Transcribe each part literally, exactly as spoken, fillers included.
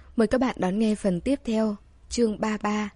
Mời các bạn đón nghe phần tiếp theo, chương ba mươi ba.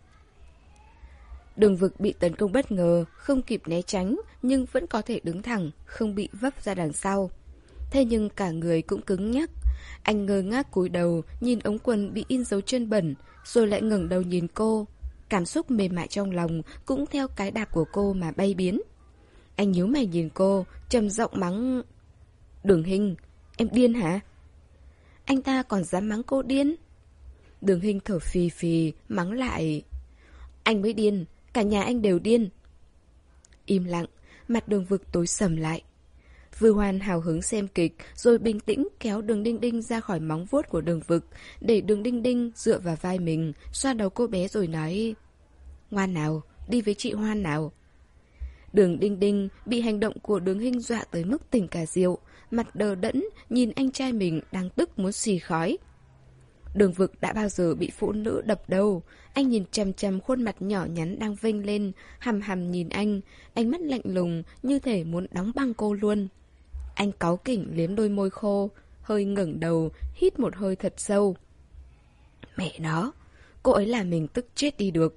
Đường Vực bị tấn công bất ngờ, không kịp né tránh, nhưng vẫn có thể đứng thẳng, không bị vấp ra đằng sau. Thế nhưng cả người cũng cứng nhắc. Anh ngơ ngác cúi đầu, nhìn ống quần bị in dấu chân bẩn, rồi lại ngẩng đầu nhìn cô. Cảm xúc mềm mại trong lòng cũng theo cái đạp của cô mà bay biến. Anh nhíu mày nhìn cô, trầm giọng mắng: Đường Hinh, em điên hả? Anh ta còn dám mắng cô điên? Đường Hinh thở phì phì, mắng lại: Anh mới điên, cả nhà anh đều điên. Im lặng, mặt Đường Vực tối sầm lại. Vư Hoan hào hứng xem kịch, rồi bình tĩnh kéo Đường Đinh Đinh ra khỏi móng vuốt của Đường Vực, để Đường Đinh Đinh dựa vào vai mình, xoa đầu cô bé rồi nói: Ngoan nào, đi với chị Hoan nào. Đường Đinh Đinh bị hành động của Đường Hinh dọa tới mức tỉnh cả rượu, mặt đờ đẫn nhìn anh trai mình đang tức muốn xì khói. Đường Vực đã bao giờ bị phụ nữ đập đâu. Anh nhìn chằm chằm khuôn mặt nhỏ nhắn đang vênh lên, hằm hằm nhìn anh, ánh mắt lạnh lùng như thể muốn đóng băng cô luôn. Anh cáu kỉnh liếm đôi môi khô, hơi ngẩng đầu, hít một hơi thật sâu. Mẹ nó, cô ấy làm mình tức chết đi được.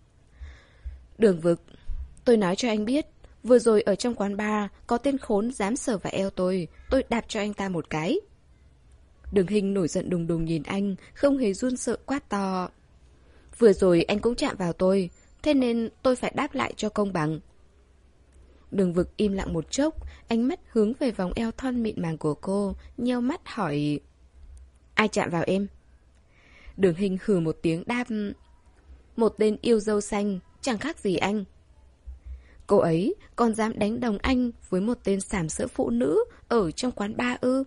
Đường Vực, tôi nói cho anh biết, vừa rồi ở trong quán bar có tên khốn dám sờ vào eo tôi, tôi đạp cho anh ta một cái. Đường Hinh nổi giận đùng đùng nhìn anh, không hề run sợ quát to: Vừa rồi anh cũng chạm vào tôi, thế nên tôi phải đáp lại cho công bằng. Đường Vực im lặng một chốc, ánh mắt hướng về vòng eo thon mịn màng của cô, nheo mắt hỏi: Ai chạm vào em? Đường Hinh hừ một tiếng đáp: Một tên yêu dâu xanh, chẳng khác gì anh. Cô ấy còn dám đánh đồng anh với một tên sàm sỡ phụ nữ ở trong quán bar ư?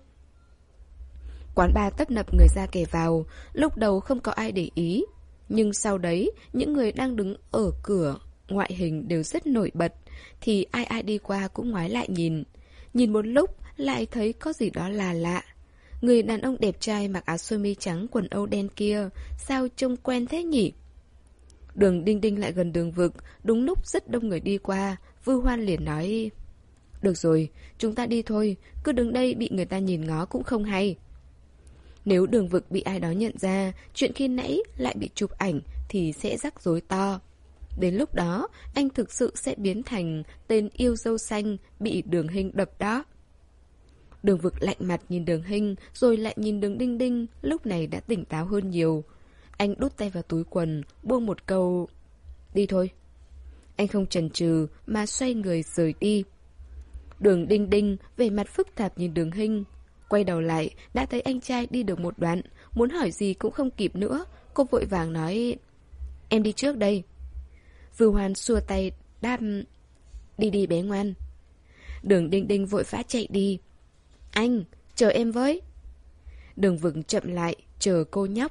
Quán bar tấp nập người ra kẻ vào, lúc đầu không có ai để ý. Nhưng sau đấy, những người đang đứng ở cửa, ngoại hình đều rất nổi bật, thì ai ai đi qua cũng ngoái lại nhìn. Nhìn một lúc, lại thấy có gì đó là lạ. Người đàn ông đẹp trai mặc áo sơ mi trắng quần âu đen kia, sao trông quen thế nhỉ? Đường Đinh Đinh lại gần Đường Vực, đúng lúc rất đông người đi qua, Vư Hoan liền nói: Được rồi, chúng ta đi thôi, cứ đứng đây bị người ta nhìn ngó cũng không hay. Nếu Đường Vực bị ai đó nhận ra, chuyện khi nãy lại bị chụp ảnh thì sẽ rắc rối to. Đến lúc đó, anh thực sự sẽ biến thành tên yêu dâu xanh bị Đường Hinh đập đó. Đường Vực lạnh mặt nhìn Đường Hinh, rồi lại nhìn Đường Đinh Đinh, lúc này đã tỉnh táo hơn nhiều. Anh đút tay vào túi quần, buông một câu: Đi thôi. Anh không chần chừ mà xoay người rời đi. Đường Đinh Đinh vẻ mặt phức tạp nhìn Đường Hinh. Quay đầu lại, đã thấy anh trai đi được một đoạn, muốn hỏi gì cũng không kịp nữa. Cô vội vàng nói: Em đi trước đây. Vư Hoan xua tay đáp: Đi đi bé ngoan. Đường Đinh Đinh vội vã chạy đi. Anh, chờ em với. Đường Vực chậm lại, chờ cô nhóc.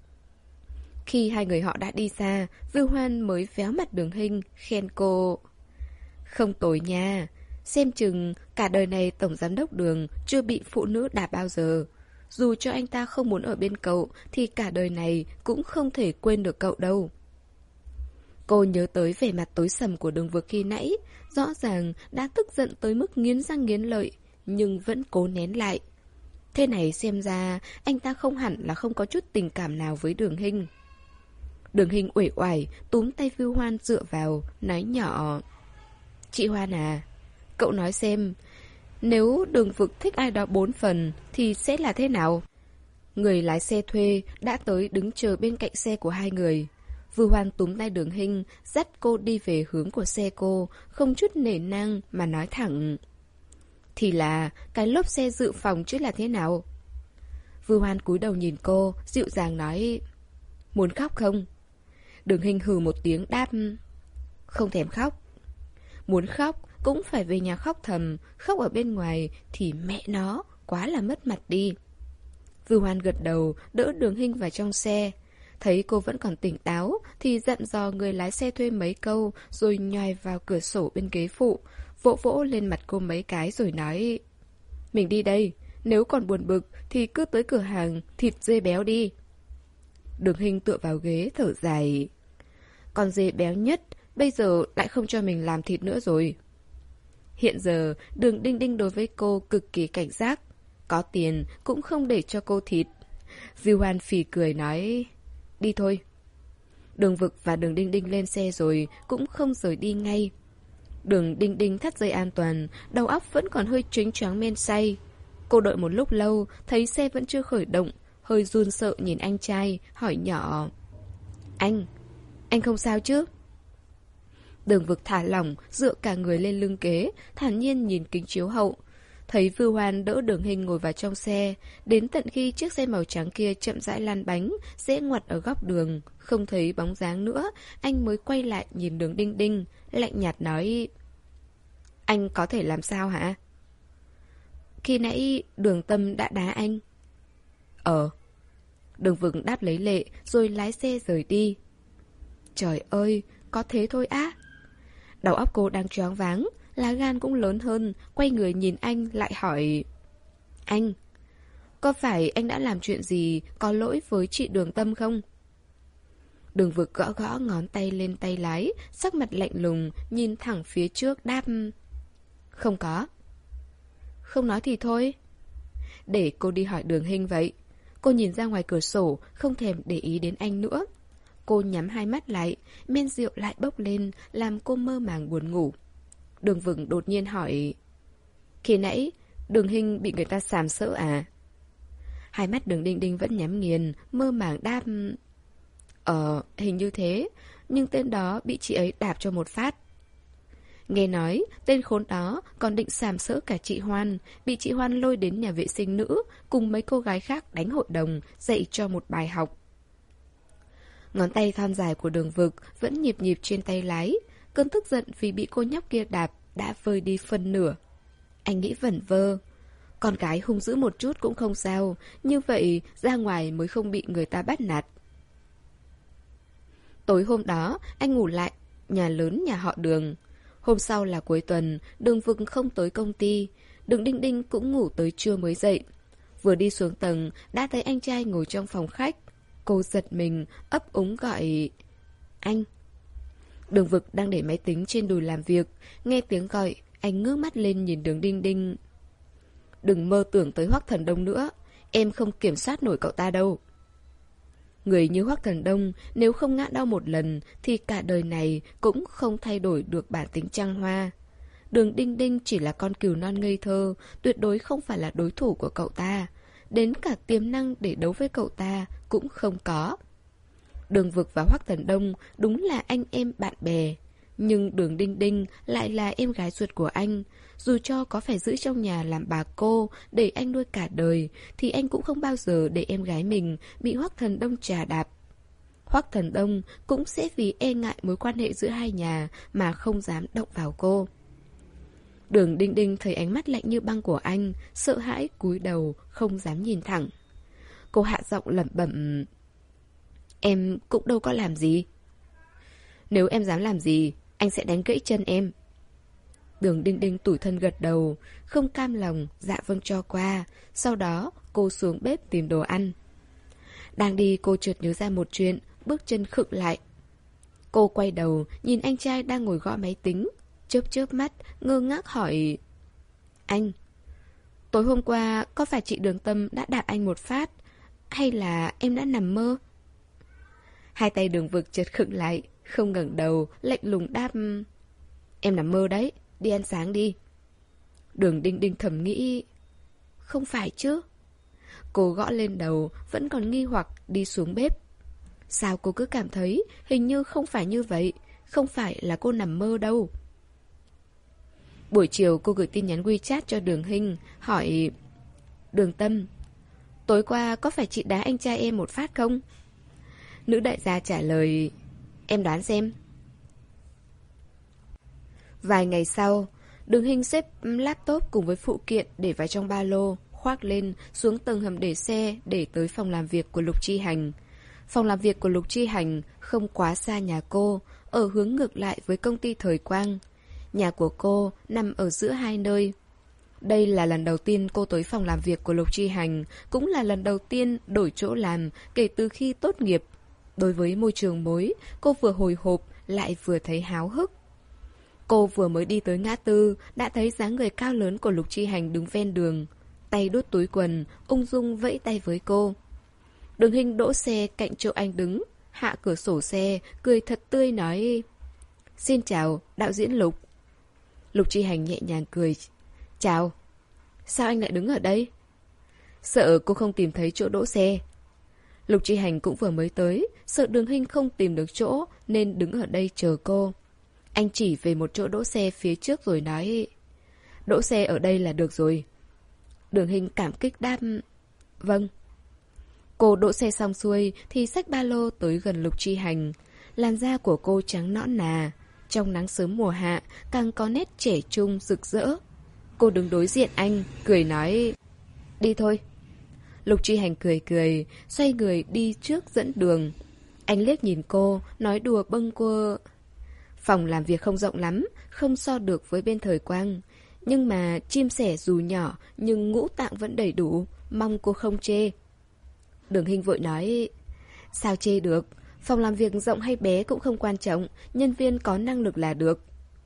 Khi hai người họ đã đi xa, Vư Hoan mới véo mặt Đường Hinh, khen cô: Không tồi nha. Xem chừng cả đời này tổng giám đốc Đường chưa bị phụ nữ đạp bao giờ. Dù cho anh ta không muốn ở bên cậu thì cả đời này cũng không thể quên được cậu đâu. Cô nhớ tới vẻ mặt tối sầm của Đường Vực khi nãy, rõ ràng đã tức giận tới mức nghiến răng nghiến lợi, nhưng vẫn cố nén lại. Thế này xem ra anh ta không hẳn là không có chút tình cảm nào với Đường Hinh. Đường Hinh uể oải túm tay Vưu Hoan dựa vào, nói nhỏ: Chị Hoan à, cậu nói xem, nếu Đường Vực thích ai đó bốn phần thì sẽ là thế nào? Người lái xe thuê đã tới đứng chờ bên cạnh xe của hai người. Vưu Hoan túm tay Đường Hinh, dắt cô đi về hướng của xe cô, không chút nể nang mà nói thẳng: Thì là cái lốp xe dự phòng chứ là thế nào? Vưu Hoan cúi đầu nhìn cô, dịu dàng nói: Muốn khóc không? Đường Hinh hừ một tiếng đáp: Không thèm khóc. Muốn khóc cũng phải về nhà khóc thầm, khóc ở bên ngoài thì mẹ nó, quá là mất mặt đi. Vưu Hoan gật đầu, đỡ Đường Hinh vào trong xe. Thấy cô vẫn còn tỉnh táo thì dặn dò người lái xe thuê mấy câu, rồi nhoài vào cửa sổ bên ghế phụ, vỗ vỗ lên mặt cô mấy cái rồi nói: Mình đi đây, nếu còn buồn bực thì cứ tới cửa hàng thịt dê béo đi. Đường Hinh tựa vào ghế thở dài: Con dê béo nhất bây giờ lại không cho mình làm thịt nữa rồi. Hiện giờ Đường Đinh Đinh đối với cô cực kỳ cảnh giác, có tiền cũng không để cho cô thịt. Viu Hoan phì cười nói, đi thôi. Đường Vực và Đường Đinh Đinh lên xe rồi cũng không rời đi ngay. Đường Đinh Đinh thắt dây an toàn, đầu óc vẫn còn hơi choáng choáng men say. Cô đợi một lúc lâu, thấy xe vẫn chưa khởi động, hơi run sợ nhìn anh trai, hỏi nhỏ, anh, anh không sao chứ? Đường Vực thả lỏng, dựa cả người lên lưng kế, thản nhiên nhìn kính chiếu hậu. Thấy Vưu Hoan đỡ Đường Hinh ngồi vào trong xe, đến tận khi chiếc xe màu trắng kia chậm rãi lăn bánh, dễ ngoặt ở góc đường, không thấy bóng dáng nữa, anh mới quay lại nhìn Đường Đinh Đinh, lạnh nhạt nói, anh có thể làm sao hả? Khi nãy Đường Tâm đã đá anh. Ờ. Đường Vực đáp lấy lệ, rồi lái xe rời đi. Trời ơi, có thế thôi á? Đầu óc cô đang choáng váng, lá gan cũng lớn hơn, quay người nhìn anh lại hỏi, anh, có phải anh đã làm chuyện gì có lỗi với chị Đường Tâm không? Đường Vực gõ gõ ngón tay lên tay lái, sắc mặt lạnh lùng, nhìn thẳng phía trước đáp, không có. Không nói thì thôi. Để cô đi hỏi Đường Hinh vậy. Cô nhìn ra ngoài cửa sổ, không thèm để ý đến anh nữa. Cô nhắm hai mắt lại, men rượu lại bốc lên, làm cô mơ màng buồn ngủ. Đường Vực đột nhiên hỏi, khi nãy Đường Hinh bị người ta sàm sỡ à? Hai mắt Đường Đinh Đinh vẫn nhắm nghiền, mơ màng đáp, Ờ, hình như thế, nhưng tên đó bị chị ấy đạp cho một phát. Nghe nói, tên khốn đó còn định sàm sỡ cả chị Hoan, bị chị Hoan lôi đến nhà vệ sinh nữ, cùng mấy cô gái khác đánh hội đồng, dạy cho một bài học. Ngón tay thon dài của Đường Vực vẫn nhịp nhịp trên tay lái, cơn tức giận vì bị cô nhóc kia đạp đã vơi đi phân nửa. Anh nghĩ vẩn vơ, con gái hung dữ một chút cũng không sao, như vậy ra ngoài mới không bị người ta bắt nạt. Tối hôm đó, anh ngủ lại nhà lớn nhà họ Đường. Hôm sau là cuối tuần, Đường Vực không tới công ty, Đường Đinh Đinh cũng ngủ tới trưa mới dậy. Vừa đi xuống tầng, đã thấy anh trai ngồi trong phòng khách. Cô giật mình, ấp úng gọi, anh. Đường Vực đang để máy tính trên đùi làm việc, nghe tiếng gọi, anh ngước mắt lên nhìn Đường Đinh Đinh. Đừng mơ tưởng tới Hoắc Thần Đông nữa, em không kiểm soát nổi cậu ta đâu. Người như Hoắc Thần Đông, nếu không ngã đau một lần, thì cả đời này cũng không thay đổi được bản tính trăng hoa. Đường Đinh Đinh chỉ là con cừu non ngây thơ, tuyệt đối không phải là đối thủ của cậu ta. Đến cả tiềm năng để đấu với cậu ta cũng không có. Đường Vực và Hoắc Thần Đông đúng là anh em bạn bè, nhưng Đường Đinh Đinh lại là em gái ruột của anh. Dù cho có phải giữ trong nhà làm bà cô để anh nuôi cả đời, thì anh cũng không bao giờ để em gái mình bị Hoắc Thần Đông trà đạp. Hoắc Thần Đông cũng sẽ vì e ngại mối quan hệ giữa hai nhà mà không dám động vào cô. Đường Đinh Đinh thấy ánh mắt lạnh như băng của anh, sợ hãi cúi đầu, không dám nhìn thẳng. Cô hạ giọng lẩm bẩm, em cũng đâu có làm gì. Nếu em dám làm gì, anh sẽ đánh gãy chân em. Đường Đinh Đinh tủi thân gật đầu, không cam lòng, dạ vâng cho qua. Sau đó cô xuống bếp tìm đồ ăn. Đang đi cô chợt nhớ ra một chuyện, bước chân khựng lại. Cô quay đầu, nhìn anh trai đang ngồi gõ máy tính, chớp chớp mắt, ngơ ngác hỏi, anh, tối hôm qua có phải chị Đường Tâm đã đạp anh một phát, hay là em đã nằm mơ? Hai tay Đường Vực chợt khựng lại, không ngẩng đầu, lạnh lùng đáp, em nằm mơ đấy, đi ăn sáng đi. Đường Đinh Đinh thầm nghĩ, không phải chứ. Cô gõ lên đầu, vẫn còn nghi hoặc đi xuống bếp. Sao cô cứ cảm thấy hình như không phải như vậy, không phải là cô nằm mơ đâu. Buổi chiều cô gửi tin nhắn WeChat cho Đường Hinh, hỏi, Đường Tâm, tối qua có phải chị đá anh trai em một phát không? Nữ đại gia trả lời, em đoán xem. Vài ngày sau, Đường Hinh xếp laptop cùng với phụ kiện để vào trong ba lô, khoác lên, xuống tầng hầm để xe để tới phòng làm việc của Lục Chi Hành. Phòng làm việc của Lục Chi Hành không quá xa nhà cô, ở hướng ngược lại với công ty Thời Quang. Nhà của cô nằm ở giữa hai nơi. Đây là lần đầu tiên cô tới phòng làm việc của Lục Chi Hành, cũng là lần đầu tiên đổi chỗ làm kể từ khi tốt nghiệp. Đối với môi trường mới, cô vừa hồi hộp lại vừa thấy háo hức. Cô vừa mới đi tới ngã tư, đã thấy dáng người cao lớn của Lục Chi Hành đứng ven đường. Tay đút túi quần, ung dung vẫy tay với cô. Đường Hinh đỗ xe cạnh chỗ anh đứng, hạ cửa sổ xe, cười thật tươi nói: Xin chào, đạo diễn Lục. Lục Chi Hành nhẹ nhàng cười: Chào. Sao anh lại đứng ở đây? Sợ cô không tìm thấy chỗ đỗ xe. Lục Chi Hành cũng vừa mới tới, sợ Đường Hinh không tìm được chỗ nên đứng ở đây chờ cô. Anh chỉ về một chỗ đỗ xe phía trước rồi nói: Đỗ xe ở đây là được rồi. Đường Hinh cảm kích đáp: Vâng. Cô đỗ xe xong xuôi thì xách ba lô tới gần Lục Chi Hành. Làn da của cô trắng nõn nà, trong nắng sớm mùa hạ càng có nét trẻ trung rực rỡ. Cô đứng đối diện anh, cười nói: Đi thôi. Lục Chi Hành cười cười, xoay người đi trước dẫn đường. Anh liếc nhìn cô, nói đùa bâng quơ: Phòng làm việc không rộng lắm, không so được với bên Thời Quang. Nhưng mà chim sẻ dù nhỏ nhưng ngũ tạng vẫn đầy đủ, mong cô không chê. Đường Hinh vội nói: Sao chê được, phòng làm việc rộng hay bé cũng không quan trọng, nhân viên có năng lực là được.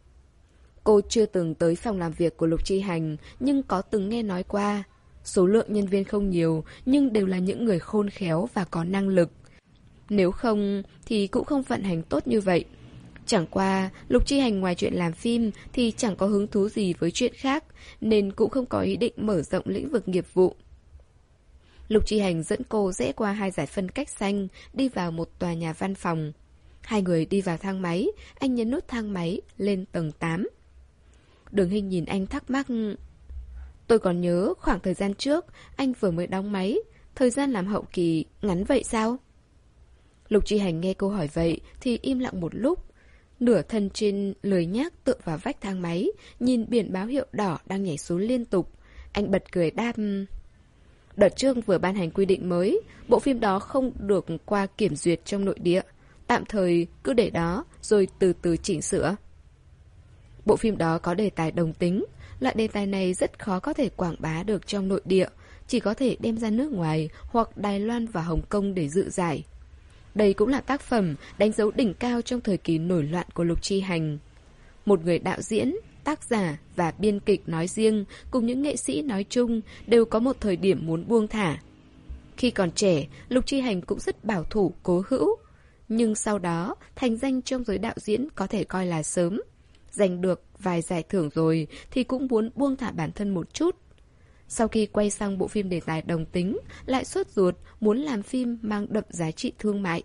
Cô chưa từng tới phòng làm việc của Lục Chi Hành, nhưng có từng nghe nói qua. Số lượng nhân viên không nhiều, nhưng đều là những người khôn khéo và có năng lực. Nếu không thì cũng không vận hành tốt như vậy. Chẳng qua, Lục Chi Hành ngoài chuyện làm phim thì chẳng có hứng thú gì với chuyện khác, nên cũng không có ý định mở rộng lĩnh vực nghiệp vụ. Lục Chi Hành dẫn cô rẽ qua hai dải phân cách xanh, đi vào một tòa nhà văn phòng. Hai người đi vào thang máy, anh nhấn nút thang máy lên tầng tám. Đường Hinh nhìn anh thắc mắc: Tôi còn nhớ khoảng thời gian trước anh vừa mới đóng máy, thời gian làm hậu kỳ ngắn vậy sao? Lục Chi Hành nghe cô hỏi vậy thì im lặng một lúc, nửa thân trên lười nhác tựa vào vách thang máy, nhìn biển báo hiệu đỏ đang nhảy xuống liên tục. Anh bật cười đáp: Đợt trước vừa ban hành quy định mới, bộ phim đó không được qua kiểm duyệt trong nội địa. Tạm thời cứ để đó rồi từ từ chỉnh sửa. Bộ phim đó có đề tài đồng tính. Loại đề tài này rất khó có thể quảng bá được trong nội địa, chỉ có thể đem ra nước ngoài hoặc Đài Loan và Hồng Kông để dự giải. Đây cũng là tác phẩm đánh dấu đỉnh cao trong thời kỳ nổi loạn của Lục Chi Hành. Một người đạo diễn, tác giả và biên kịch nói riêng, cùng những nghệ sĩ nói chung, đều có một thời điểm muốn buông thả. Khi còn trẻ, Lục Chi Hành cũng rất bảo thủ, cố hữu. Nhưng sau đó, thành danh trong giới đạo diễn có thể coi là sớm. Giành được vài giải thưởng rồi thì cũng muốn buông thả bản thân một chút. Sau khi quay sang bộ phim đề tài đồng tính, lại sốt ruột muốn làm phim mang đậm giá trị thương mại.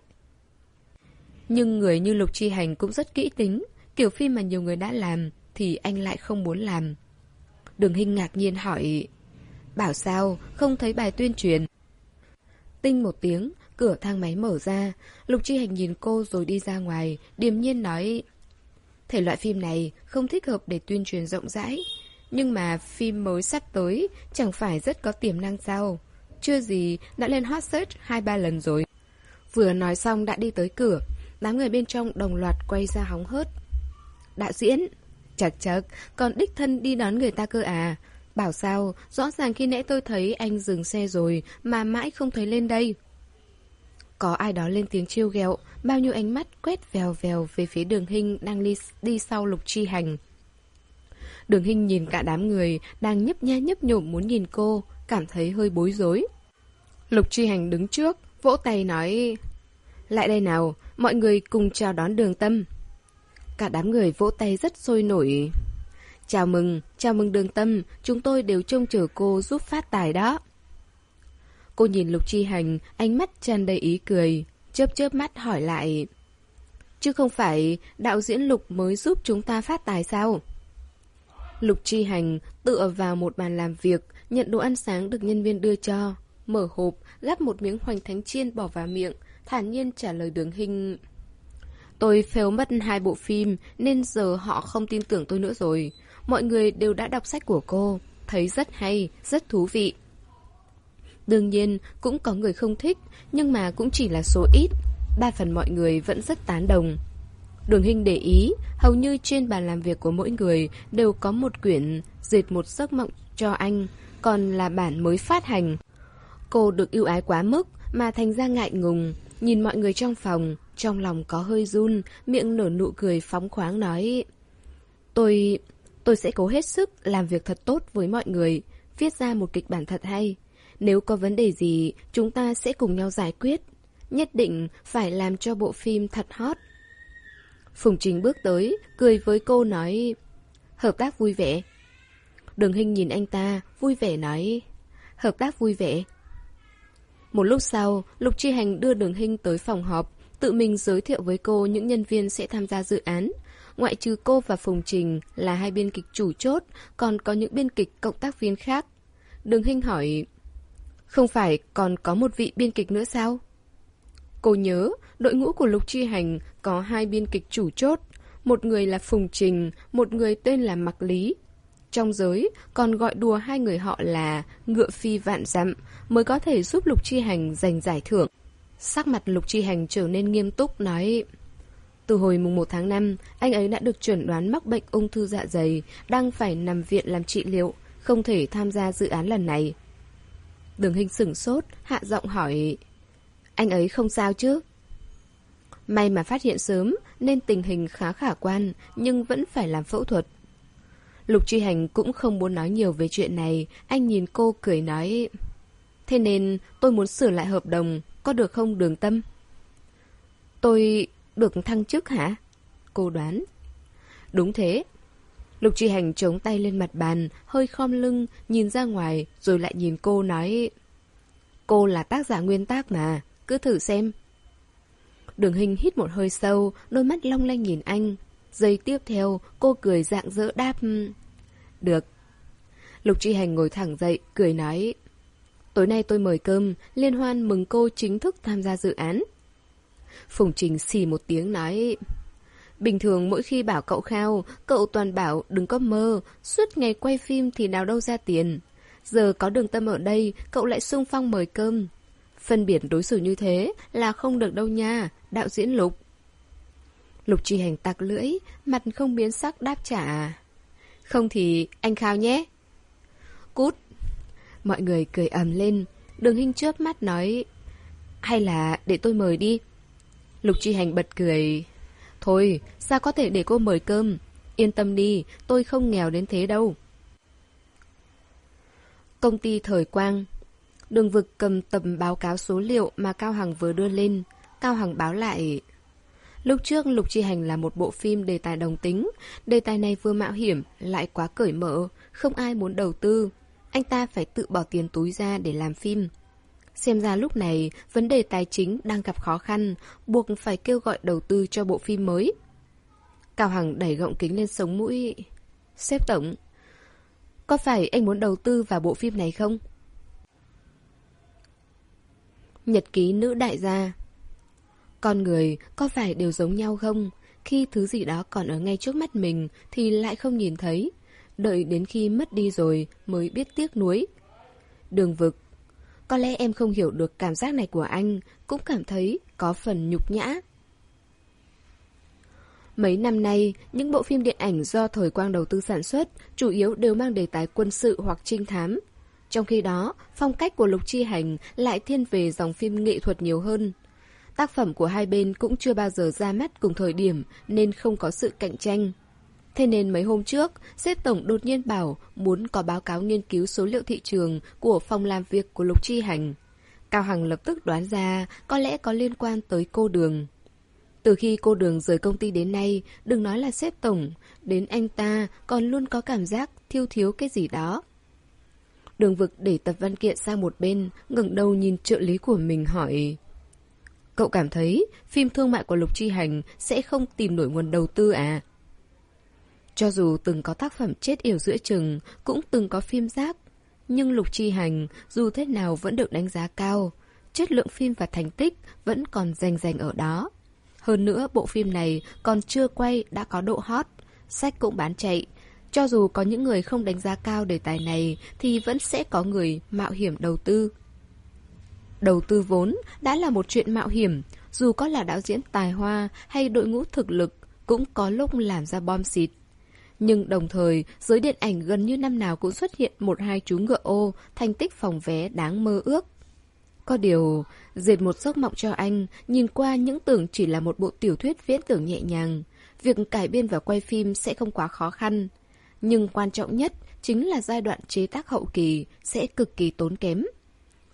Nhưng người như Lục Chi Hành cũng rất kỹ tính, kiểu phim mà nhiều người đã làm thì anh lại không muốn làm. Đường Hinh ngạc nhiên hỏi: Bảo sao, không thấy bài tuyên truyền? Tinh một tiếng, cửa thang máy mở ra. Lục Chi Hành nhìn cô rồi đi ra ngoài, điềm nhiên nói: Thể loại phim này không thích hợp để tuyên truyền rộng rãi. Nhưng mà phim mới sắp tới chẳng phải rất có tiềm năng sao? Chưa gì đã lên hot search hai ba lần rồi. Vừa nói xong đã đi tới cửa. Đám người bên trong đồng loạt quay ra hóng hớt. Đạo diễn, chật chật, còn đích thân đi đón người ta cơ à? Bảo sao, rõ ràng khi nãy tôi thấy anh dừng xe rồi mà mãi không thấy lên đây. Có ai đó lên tiếng trêu ghẹo, bao nhiêu ánh mắt quét vèo vèo về phía Đường Hinh đang đi, đi sau Lục Chi Hành. Đường Hinh nhìn cả đám người đang nhấp nha nhấp nhổm muốn nhìn cô, cảm thấy hơi bối rối. Lục Chi Hành đứng trước, vỗ tay nói: Lại đây nào, mọi người cùng chào đón Đường Tâm. Cả đám người vỗ tay rất sôi nổi. Chào mừng, chào mừng Đường Tâm, chúng tôi đều trông chờ cô giúp phát tài đó. Cô nhìn Lục Chi Hành, ánh mắt tràn đầy ý cười, chớp chớp mắt hỏi lại: Chứ không phải đạo diễn Lục mới giúp chúng ta phát tài sao? Lục Chi Hành tựa vào một bàn làm việc, nhận đồ ăn sáng được nhân viên đưa cho, mở hộp, gắp một miếng hoành thánh chiên bỏ vào miệng, thản nhiên trả lời Đường Hinh: Tôi fail mất hai bộ phim nên giờ họ không tin tưởng tôi nữa rồi. Mọi người đều đã đọc sách của cô, thấy rất hay, rất thú vị. Đương nhiên cũng có người không thích, nhưng mà cũng chỉ là số ít. Đa phần mọi người vẫn rất tán đồng. Đường Hinh để ý, hầu như trên bàn làm việc của mỗi người đều có một quyển Dệt một giấc mộng cho anh, còn là bản mới phát hành. Cô được ưu ái quá mức mà thành ra ngại ngùng, nhìn mọi người trong phòng, trong lòng có hơi run, miệng nở nụ cười phóng khoáng nói: Tôi... tôi sẽ cố hết sức làm việc thật tốt với mọi người, viết ra một kịch bản thật hay. Nếu có vấn đề gì, chúng ta sẽ cùng nhau giải quyết. Nhất định phải làm cho bộ phim thật hot. Phùng Trình bước tới, cười với cô nói, hợp tác vui vẻ. Đường Hinh nhìn anh ta, vui vẻ nói, hợp tác vui vẻ. Một lúc sau, Lục Chi Hành đưa Đường Hinh tới phòng họp, tự mình giới thiệu với cô những nhân viên sẽ tham gia dự án. Ngoại trừ cô và Phùng Trình là hai biên kịch chủ chốt, còn có những biên kịch cộng tác viên khác. Đường Hinh hỏi, không phải còn có một vị biên kịch nữa sao? Cô nhớ, đội ngũ của Lục Chi Hành có hai biên kịch chủ chốt, một người là Phùng Trình, một người tên là Mạc Lý. Trong giới còn gọi đùa hai người họ là ngựa phi vạn dặm, mới có thể giúp Lục Chi Hành giành giải thưởng. Sắc mặt Lục Chi Hành trở nên nghiêm túc nói, từ hồi mùng một tháng năm, anh ấy đã được chẩn đoán mắc bệnh ung thư dạ dày, đang phải nằm viện làm trị liệu, không thể tham gia dự án lần này. Đường Hinh sửng sốt, hạ giọng hỏi, anh ấy không sao chứ? May mà phát hiện sớm nên tình hình khá khả quan, nhưng vẫn phải làm phẫu thuật. Lục Chi Hành cũng không muốn nói nhiều về chuyện này, anh nhìn cô cười nói, thế nên tôi muốn sửa lại hợp đồng, có được không Đường Tâm? Tôi được thăng chức hả? Cô đoán. Đúng thế. Lục Chi Hành chống tay lên mặt bàn, hơi khom lưng, nhìn ra ngoài, rồi lại nhìn cô nói, cô là tác giả nguyên tác mà, cứ thử xem. Đường Hinh hít một hơi sâu, đôi mắt long lanh nhìn anh. Giây tiếp theo, cô cười rạng rỡ đáp, được. Lục Chi Hành ngồi thẳng dậy, cười nói, tối nay tôi mời cơm, liên hoan mừng cô chính thức tham gia dự án. Phùng Trình xì một tiếng nói, bình thường mỗi khi bảo cậu khao, cậu toàn bảo đừng có mơ, suốt ngày quay phim thì nào đâu ra tiền. Giờ có Đường Tâm ở đây, cậu lại xung phong mời cơm. Phân biệt đối xử như thế là không được đâu nha, đạo diễn Lục. Lục Chi Hành tặc lưỡi, mặt không biến sắc đáp trả, không thì anh khao nhé. Cút. Mọi người cười ầm lên. Đường Hinh chớp mắt nói, hay là để tôi mời đi. Lục Chi Hành bật cười, thôi, sao có thể để cô mời cơm. Yên tâm đi, tôi không nghèo đến thế đâu. Công ty Thời Quang. Đường Vực cầm tập báo cáo số liệu mà Cao Hằng vừa đưa lên. Cao Hằng báo lại, lúc trước Lục Chi Hành là một bộ phim đề tài đồng tính. Đề tài này vừa mạo hiểm, lại quá cởi mở, không ai muốn đầu tư. Anh ta phải tự bỏ tiền túi ra để làm phim. Xem ra lúc này, vấn đề tài chính đang gặp khó khăn, buộc phải kêu gọi đầu tư cho bộ phim mới. Cao Hằng đẩy gọng kính lên sống mũi. Sếp tổng, có phải anh muốn đầu tư vào bộ phim này không? Nhật ký nữ đại gia. Con người có phải đều giống nhau không? Khi thứ gì đó còn ở ngay trước mắt mình thì lại không nhìn thấy. Đợi đến khi mất đi rồi mới biết tiếc nuối. Đường Vực, có lẽ em không hiểu được cảm giác này của anh, cũng cảm thấy có phần nhục nhã. Mấy năm nay, những bộ phim điện ảnh do Thời Quang đầu tư sản xuất chủ yếu đều mang đề tài quân sự hoặc trinh thám. Trong khi đó, phong cách của Lục Chi Hành lại thiên về dòng phim nghệ thuật nhiều hơn. Tác phẩm của hai bên cũng chưa bao giờ ra mắt cùng thời điểm nên không có sự cạnh tranh. Thế nên mấy hôm trước, sếp tổng đột nhiên bảo muốn có báo cáo nghiên cứu số liệu thị trường của phòng làm việc của Lục Chi Hành. Cao Hằng lập tức đoán ra có lẽ có liên quan tới cô Đường. Từ khi cô Đường rời công ty đến nay, đừng nói là sếp tổng, đến anh ta còn luôn có cảm giác thiếu thiếu cái gì đó. Đường Vực để tập văn kiện sang một bên, ngẩng đầu nhìn trợ lý của mình hỏi, cậu cảm thấy phim thương mại của Lục Chi Hành sẽ không tìm nổi nguồn đầu tư à? Cho dù từng có tác phẩm chết yểu giữa chừng, cũng từng có phim rác, nhưng Lục Chi Hành dù thế nào vẫn được đánh giá cao. Chất lượng phim và thành tích vẫn còn rành rành ở đó. Hơn nữa bộ phim này còn chưa quay đã có độ hot, sách cũng bán chạy. Cho dù có những người không đánh giá cao đề tài này thì vẫn sẽ có người mạo hiểm đầu tư. Đầu tư vốn đã là một chuyện mạo hiểm, dù có là đạo diễn tài hoa hay đội ngũ thực lực cũng có lúc làm ra bom xịt. Nhưng đồng thời, giới điện ảnh gần như năm nào cũng xuất hiện một hai chú ngựa ô, thành tích phòng vé đáng mơ ước. Có điều, dệt một giấc mộng cho anh, nhìn qua những tưởng chỉ là một bộ tiểu thuyết viễn tưởng nhẹ nhàng. Việc cải biên và quay phim sẽ không quá khó khăn. Nhưng quan trọng nhất chính là giai đoạn chế tác hậu kỳ sẽ cực kỳ tốn kém.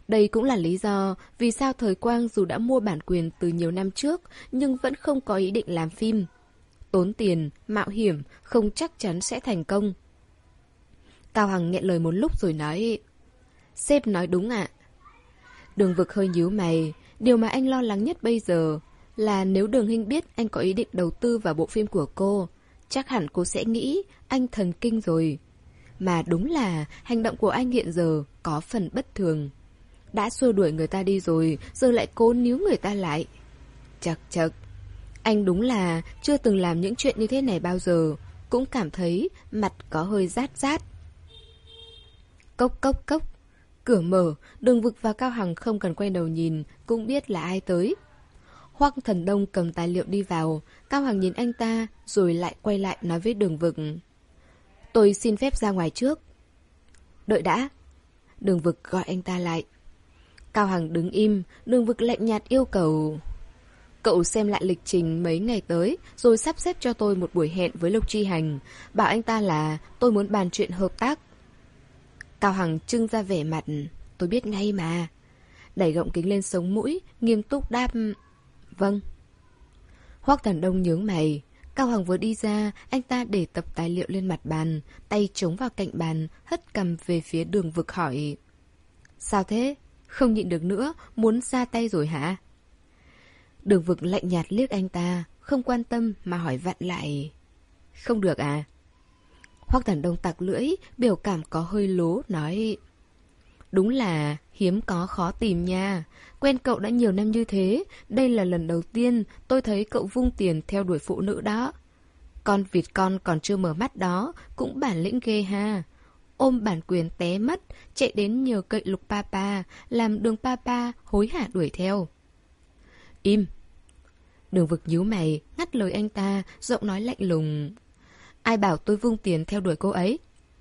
Đây cũng là lý do vì sao Thời Quang dù đã mua bản quyền từ nhiều năm trước nhưng vẫn không có ý định làm phim. Tốn tiền, mạo hiểm, không chắc chắn sẽ thành công. Cao Hằng nghẹn lời một lúc rồi nói: Sếp nói đúng ạ. Đường Vực hơi nhíu mày. Điều mà anh lo lắng nhất bây giờ là nếu Đường Hinh biết anh có ý định đầu tư vào bộ phim của cô, chắc hẳn cô sẽ nghĩ anh thần kinh rồi. Mà đúng là hành động của anh hiện giờ có phần bất thường. Đã xua đuổi người ta đi rồi, giờ lại cố níu người ta lại. Chật chật, anh đúng là chưa từng làm những chuyện như thế này bao giờ, cũng cảm thấy mặt có hơi rát rát. Cốc cốc cốc, cửa mở, Đường Vực và Cao Hằng không cần quay đầu nhìn, cũng biết là ai tới. Hoắc Thần Đông cầm tài liệu đi vào, Cao Hằng nhìn anh ta, rồi lại quay lại nói với Đường Vực: Tôi xin phép ra ngoài trước. Đợi đã. Đường Vực gọi anh ta lại. Cao Hằng đứng im, Đường Vực lạnh nhạt yêu cầu: Cậu xem lại lịch trình mấy ngày tới, rồi sắp xếp cho tôi một buổi hẹn với Lục Chi Hành. Bảo anh ta là tôi muốn bàn chuyện hợp tác. Cao Hằng trưng ra vẻ mặt: Tôi biết ngay mà. Đẩy gọng kính lên sống mũi, nghiêm túc đáp: Vâng. Hoắc Thần Đông nhướng mày. Cao Hằng vừa đi ra, anh ta để tập tài liệu lên mặt bàn, tay chống vào cạnh bàn, hất cằm về phía Đường Vực hỏi: Sao thế? Không nhịn được nữa, muốn ra tay rồi hả? Đường Vực lạnh nhạt liếc anh ta, không quan tâm mà hỏi vặn lại: Không được à? Hoắc Thần Đông tặc lưỡi, biểu cảm có hơi lố, nói: Đúng là hiếm có khó tìm nha. Quen cậu đã nhiều năm như thế, đây là lần đầu tiên tôi thấy cậu vung tiền theo đuổi phụ nữ đó. Con vịt con còn chưa mở mắt đó, cũng bản lĩnh ghê ha. Ôm bản quyền té mất, chạy đến nhờ cậy Lục Papa, làm Đường Papa hối hả đuổi theo. Im. Đường Vực nhíu mày, ngắt lời anh ta, giọng nói lạnh lùng: Ai bảo tôi vung tiền theo đuổi cô ấy?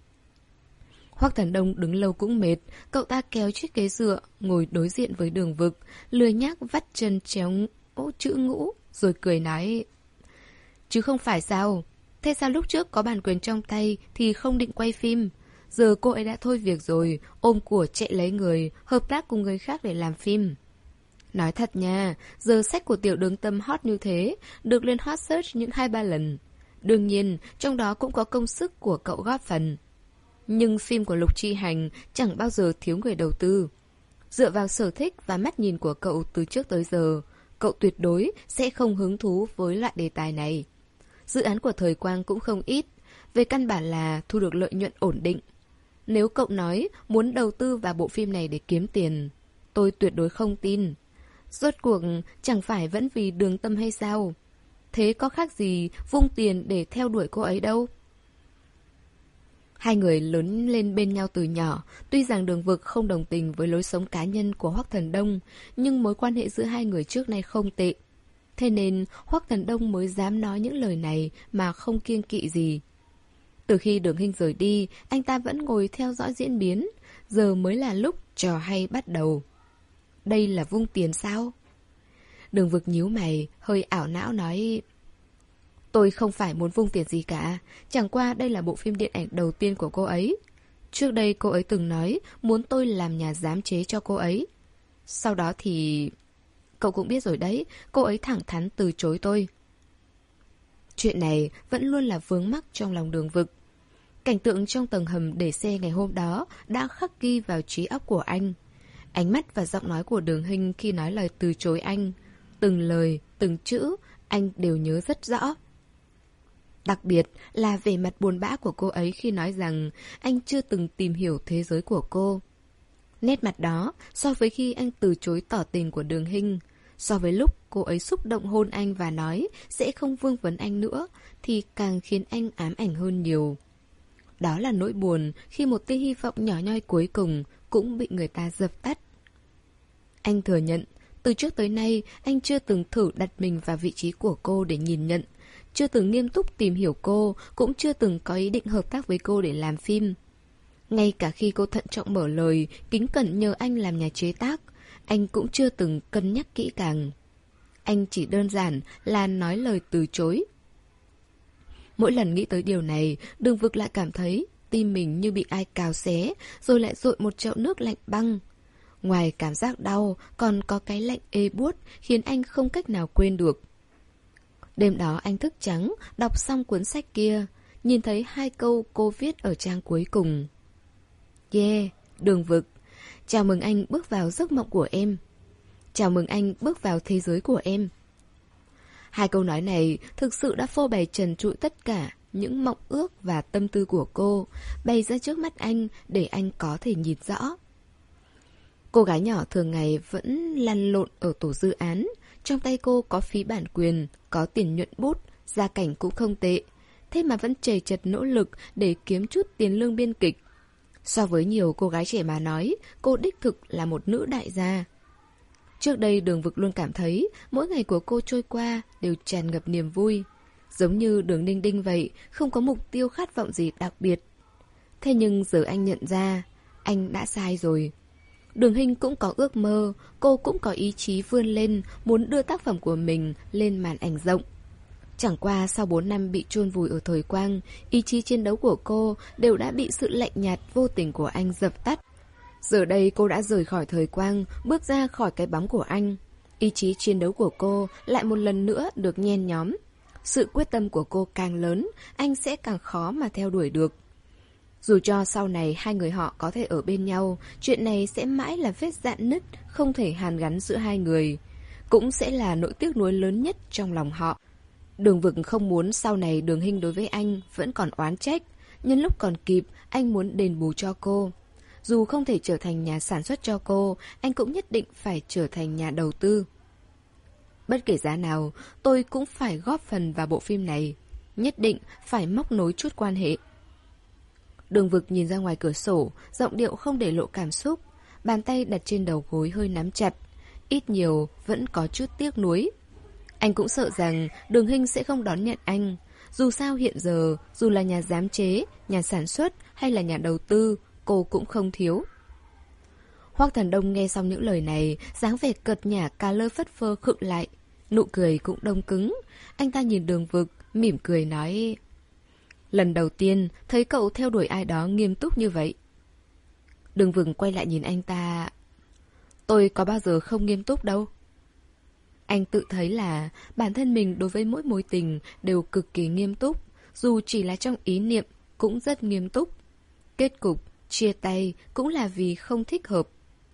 Hoắc Thần Đông đứng lâu cũng mệt, cậu ta kéo chiếc ghế dựa, ngồi đối diện với Đường Vực, lười nhác vắt chân chéo ngũ, chữ ngũ, rồi cười nói: Chứ không phải sao? Thế sao lúc trước có bản quyền trong tay thì không định quay phim? Giờ cô ấy đã thôi việc rồi, ôm của chạy lấy người, hợp tác cùng người khác để làm phim. Nói thật nha, giờ sách của Tiểu Đường Tâm hot như thế, được lên hot search những hai ba lần. Đương nhiên, trong đó cũng có công sức của cậu góp phần. Nhưng phim của Lục Chi Hành chẳng bao giờ thiếu người đầu tư. Dựa vào sở thích và mắt nhìn của cậu từ trước tới giờ, cậu tuyệt đối sẽ không hứng thú với loại đề tài này. Dự án của Thời Quang cũng không ít, về căn bản là thu được lợi nhuận ổn định. Nếu cậu nói muốn đầu tư vào bộ phim này để kiếm tiền, tôi tuyệt đối không tin. Rốt cuộc chẳng phải vẫn vì Đường Tâm hay sao? Thế có khác gì vung tiền để theo đuổi cô ấy đâu. Hai người lớn lên bên nhau từ nhỏ, tuy rằng Đường Vực không đồng tình với lối sống cá nhân của Hoắc Thần Đông, nhưng mối quan hệ giữa hai người trước nay không tệ. Thế nên Hoắc Thần Đông mới dám nói những lời này mà không kiêng kỵ gì. Từ khi Đường Hinh rời đi, anh ta vẫn ngồi theo dõi diễn biến, giờ mới là lúc trò hay bắt đầu. Đây là vung tiền sao? Đường Vực nhíu mày, hơi ảo não nói: Tôi không phải muốn vung tiền gì cả, chẳng qua đây là bộ phim điện ảnh đầu tiên của cô ấy. Trước đây cô ấy từng nói muốn tôi làm nhà giám chế cho cô ấy. Sau đó thì... Cậu cũng biết rồi đấy, cô ấy thẳng thắn từ chối tôi. Chuyện này vẫn luôn là vướng mắc trong lòng Đường Vực. Cảnh tượng trong tầng hầm để xe ngày hôm đó đã khắc ghi vào trí óc của anh. Ánh mắt và giọng nói của Đường Hinh khi nói lời từ chối anh, từng lời, từng chữ, anh đều nhớ rất rõ. Đặc biệt là vẻ mặt buồn bã của cô ấy khi nói rằng anh chưa từng tìm hiểu thế giới của cô. Nét mặt đó, so với khi anh từ chối tỏ tình của Đường Hinh, so với lúc cô ấy xúc động hôn anh và nói sẽ không vương vấn anh nữa, thì càng khiến anh ám ảnh hơn nhiều. Đó là nỗi buồn khi một tia hy vọng nhỏ nhoi cuối cùng cũng bị người ta dập tắt. Anh thừa nhận, từ trước tới nay anh chưa từng thử đặt mình vào vị trí của cô để nhìn nhận, chưa từng nghiêm túc tìm hiểu cô, cũng chưa từng có ý định hợp tác với cô để làm phim. Ngay cả khi cô thận trọng mở lời, kính cẩn nhờ anh làm nhà chế tác, anh cũng chưa từng cân nhắc kỹ càng. Anh chỉ đơn giản là nói lời từ chối. Mỗi lần nghĩ tới điều này, Đường Vực lại cảm thấy tim mình như bị ai cào xé, rồi lại dội một chậu nước lạnh băng. Ngoài cảm giác đau, còn có cái lạnh ê buốt khiến anh không cách nào quên được. Đêm đó anh thức trắng, đọc xong cuốn sách kia, nhìn thấy hai câu cô viết ở trang cuối cùng. Yeah, Đường Vực, chào mừng anh bước vào giấc mộng của em. Chào mừng anh bước vào thế giới của em. Hai câu nói này thực sự đã phô bày trần trụi tất cả những mộng ước và tâm tư của cô, bày ra trước mắt anh để anh có thể nhìn rõ. Cô gái nhỏ thường ngày vẫn lăn lộn ở tổ dự án. Trong tay cô có phí bản quyền, có tiền nhuận bút, gia cảnh cũng không tệ. Thế mà vẫn trầy trật nỗ lực để kiếm chút tiền lương biên kịch. So với nhiều cô gái trẻ mà nói, cô đích thực là một nữ đại gia. Trước đây Đường Vực luôn cảm thấy mỗi ngày của cô trôi qua đều tràn ngập niềm vui. Giống như Đường Ninh Đinh vậy, không có mục tiêu khát vọng gì đặc biệt. Thế nhưng giờ anh nhận ra, anh đã sai rồi. Đường Hinh cũng có ước mơ, cô cũng có ý chí vươn lên, muốn đưa tác phẩm của mình lên màn ảnh rộng. Chẳng qua sau bốn năm bị chôn vùi ở thời quang, ý chí chiến đấu của cô đều đã bị sự lạnh nhạt vô tình của anh dập tắt. Giờ đây cô đã rời khỏi thời quang, bước ra khỏi cái bóng của anh. Ý chí chiến đấu của cô lại một lần nữa được nhen nhóm. Sự quyết tâm của cô càng lớn, anh sẽ càng khó mà theo đuổi được. Dù cho sau này hai người họ có thể ở bên nhau, chuyện này sẽ mãi là vết rạn nứt, không thể hàn gắn giữa hai người. Cũng sẽ là nỗi tiếc nuối lớn nhất trong lòng họ. Đường Vực không muốn sau này Đường Hinh đối với anh vẫn còn oán trách. Nhân lúc còn kịp, anh muốn đền bù cho cô. Dù không thể trở thành nhà sản xuất cho cô, anh cũng nhất định phải trở thành nhà đầu tư. Bất kể giá nào, tôi cũng phải góp phần vào bộ phim này. Nhất định phải móc nối chút quan hệ. Đường Vực nhìn ra ngoài cửa sổ, giọng điệu không để lộ cảm xúc. Bàn tay đặt trên đầu gối hơi nắm chặt. Ít nhiều vẫn có chút tiếc nuối. Anh cũng sợ rằng Đường Hinh sẽ không đón nhận anh. Dù sao hiện giờ, dù là nhà giám chế, nhà sản xuất hay là nhà đầu tư, cô cũng không thiếu. Hoắc Thần Đông nghe xong những lời này, dáng vẻ cợt nhả cà lơ phất phơ khựng lại. Nụ cười cũng đông cứng. Anh ta nhìn Đường Vực, mỉm cười nói: lần đầu tiên thấy cậu theo đuổi ai đó nghiêm túc như vậy. Đường Vực quay lại nhìn anh ta: tôi có bao giờ không nghiêm túc đâu. Anh tự thấy là bản thân mình đối với mỗi mối tình đều cực kỳ nghiêm túc, dù chỉ là trong ý niệm cũng rất nghiêm túc. Kết cục chia tay cũng là vì không thích hợp.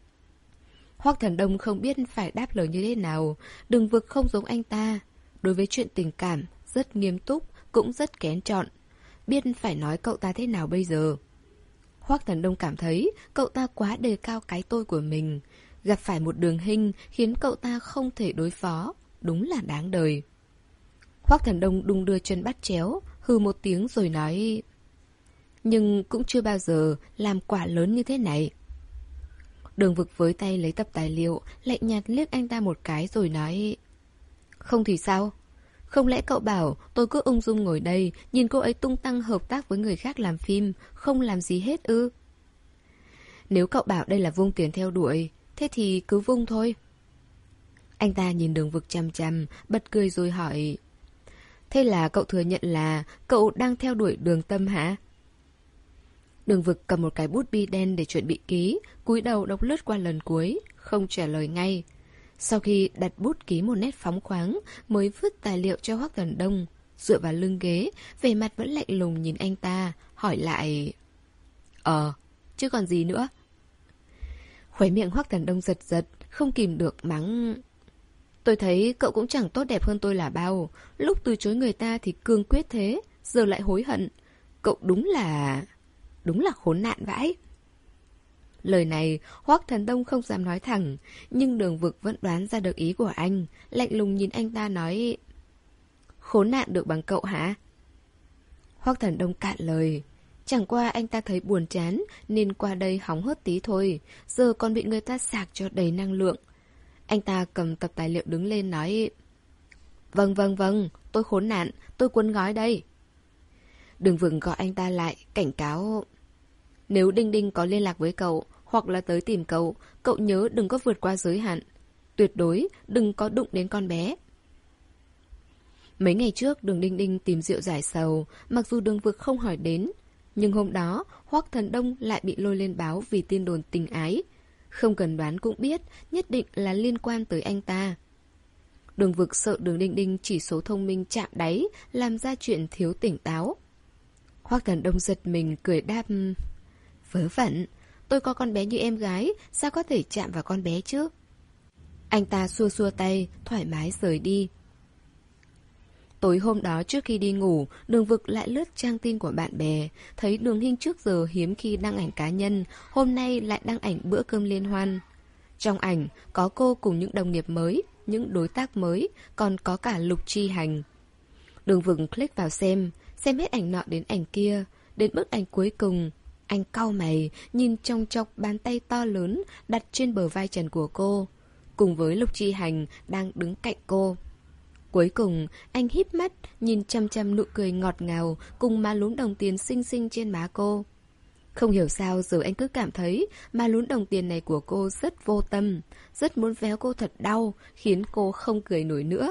Hoắc Thần Đông không biết phải đáp lời như thế nào. Đường Vực không giống anh ta, đối với chuyện tình cảm rất nghiêm túc, cũng rất kén chọn. Biết phải nói cậu ta thế nào bây giờ. Hoắc Thần Đông cảm thấy cậu ta quá đề cao cái tôi của mình. Gặp phải một Đường Hinh khiến cậu ta không thể đối phó. Đúng là đáng đời. Hoắc Thần Đông đung đưa chân bắt chéo, hừ một tiếng rồi nói: nhưng cũng chưa bao giờ làm quả lớn như thế này. Đường Vực với tay lấy tập tài liệu, lạnh nhạt liếc anh ta một cái rồi nói: không thì sao? Không lẽ cậu bảo tôi cứ ung dung ngồi đây, nhìn cô ấy tung tăng hợp tác với người khác làm phim, không làm gì hết ư? Nếu cậu bảo đây là vung tiền theo đuổi, thế thì cứ vung thôi. Anh ta nhìn Đường Vực chằm chằm, bật cười rồi hỏi: thế là cậu thừa nhận là cậu đang theo đuổi Đường Tâm hả? Đường Vực cầm một cái bút bi đen để chuẩn bị ký, cúi đầu đọc lướt qua lần cuối, không trả lời ngay. Sau khi đặt bút ký một nét phóng khoáng, mới vứt tài liệu cho Hoắc Thần Đông, dựa vào lưng ghế, vẻ mặt vẫn lạnh lùng nhìn anh ta, hỏi lại: Ờ, chứ còn gì nữa? Khóe miệng Hoắc Thần Đông giật giật, không kìm được mắng: tôi thấy cậu cũng chẳng tốt đẹp hơn tôi là bao. Lúc từ chối người ta thì cương quyết thế, giờ lại hối hận. Cậu đúng là... đúng là khốn nạn vãi. Lời này Hoắc Thần Đông không dám nói thẳng, nhưng Đường Vực vẫn đoán ra được ý của anh, lạnh lùng nhìn anh ta nói: khốn nạn được bằng cậu hả? Hoắc Thần Đông cạn lời. Chẳng qua anh ta thấy buồn chán nên qua đây hóng hớt tí thôi, giờ còn bị người ta sạc cho đầy năng lượng. Anh ta cầm tập tài liệu đứng lên nói: vâng vâng vâng, tôi khốn nạn, tôi cuốn gói đây. Đường Vực gọi anh ta lại, cảnh cáo: nếu Đinh Đinh có liên lạc với cậu, hoặc là tới tìm cậu, cậu nhớ đừng có vượt qua giới hạn. Tuyệt đối đừng có đụng đến con bé. Mấy ngày trước Đường Đinh Đinh tìm rượu giải sầu, mặc dù Đường Vực không hỏi đến, nhưng hôm đó Hoắc Thần Đông lại bị lôi lên báo vì tin đồn tình ái. Không cần đoán cũng biết, nhất định là liên quan tới anh ta. Đường Vực sợ Đường Đinh Đinh chỉ số thông minh chạm đáy, làm ra chuyện thiếu tỉnh táo. Hoắc Thần Đông giật mình cười đáp: vớ vẩn, tôi có con bé như em gái, sao có thể chạm vào con bé chứ? Anh ta xua xua tay, thoải mái rời đi. Tối hôm đó trước khi đi ngủ, Đường Vực lại lướt trang tin của bạn bè, thấy Đường Hinh trước giờ hiếm khi đăng ảnh cá nhân, hôm nay lại đăng ảnh bữa cơm liên hoan. Trong ảnh có cô cùng những đồng nghiệp mới, những đối tác mới, còn có cả Lục Chi Hành. Đường Vực click vào xem, xem hết ảnh nọ đến ảnh kia, đến bức ảnh cuối cùng. Anh cau mày, nhìn trong chọc bàn tay to lớn đặt trên bờ vai trần của cô, cùng với Lục Chi Hành đang đứng cạnh cô. Cuối cùng, anh híp mắt, nhìn chăm chăm nụ cười ngọt ngào cùng má lúm đồng tiền xinh xinh trên má cô. Không hiểu sao giờ anh cứ cảm thấy má lúm đồng tiền này của cô rất vô tâm, rất muốn véo cô thật đau, khiến cô không cười nổi nữa.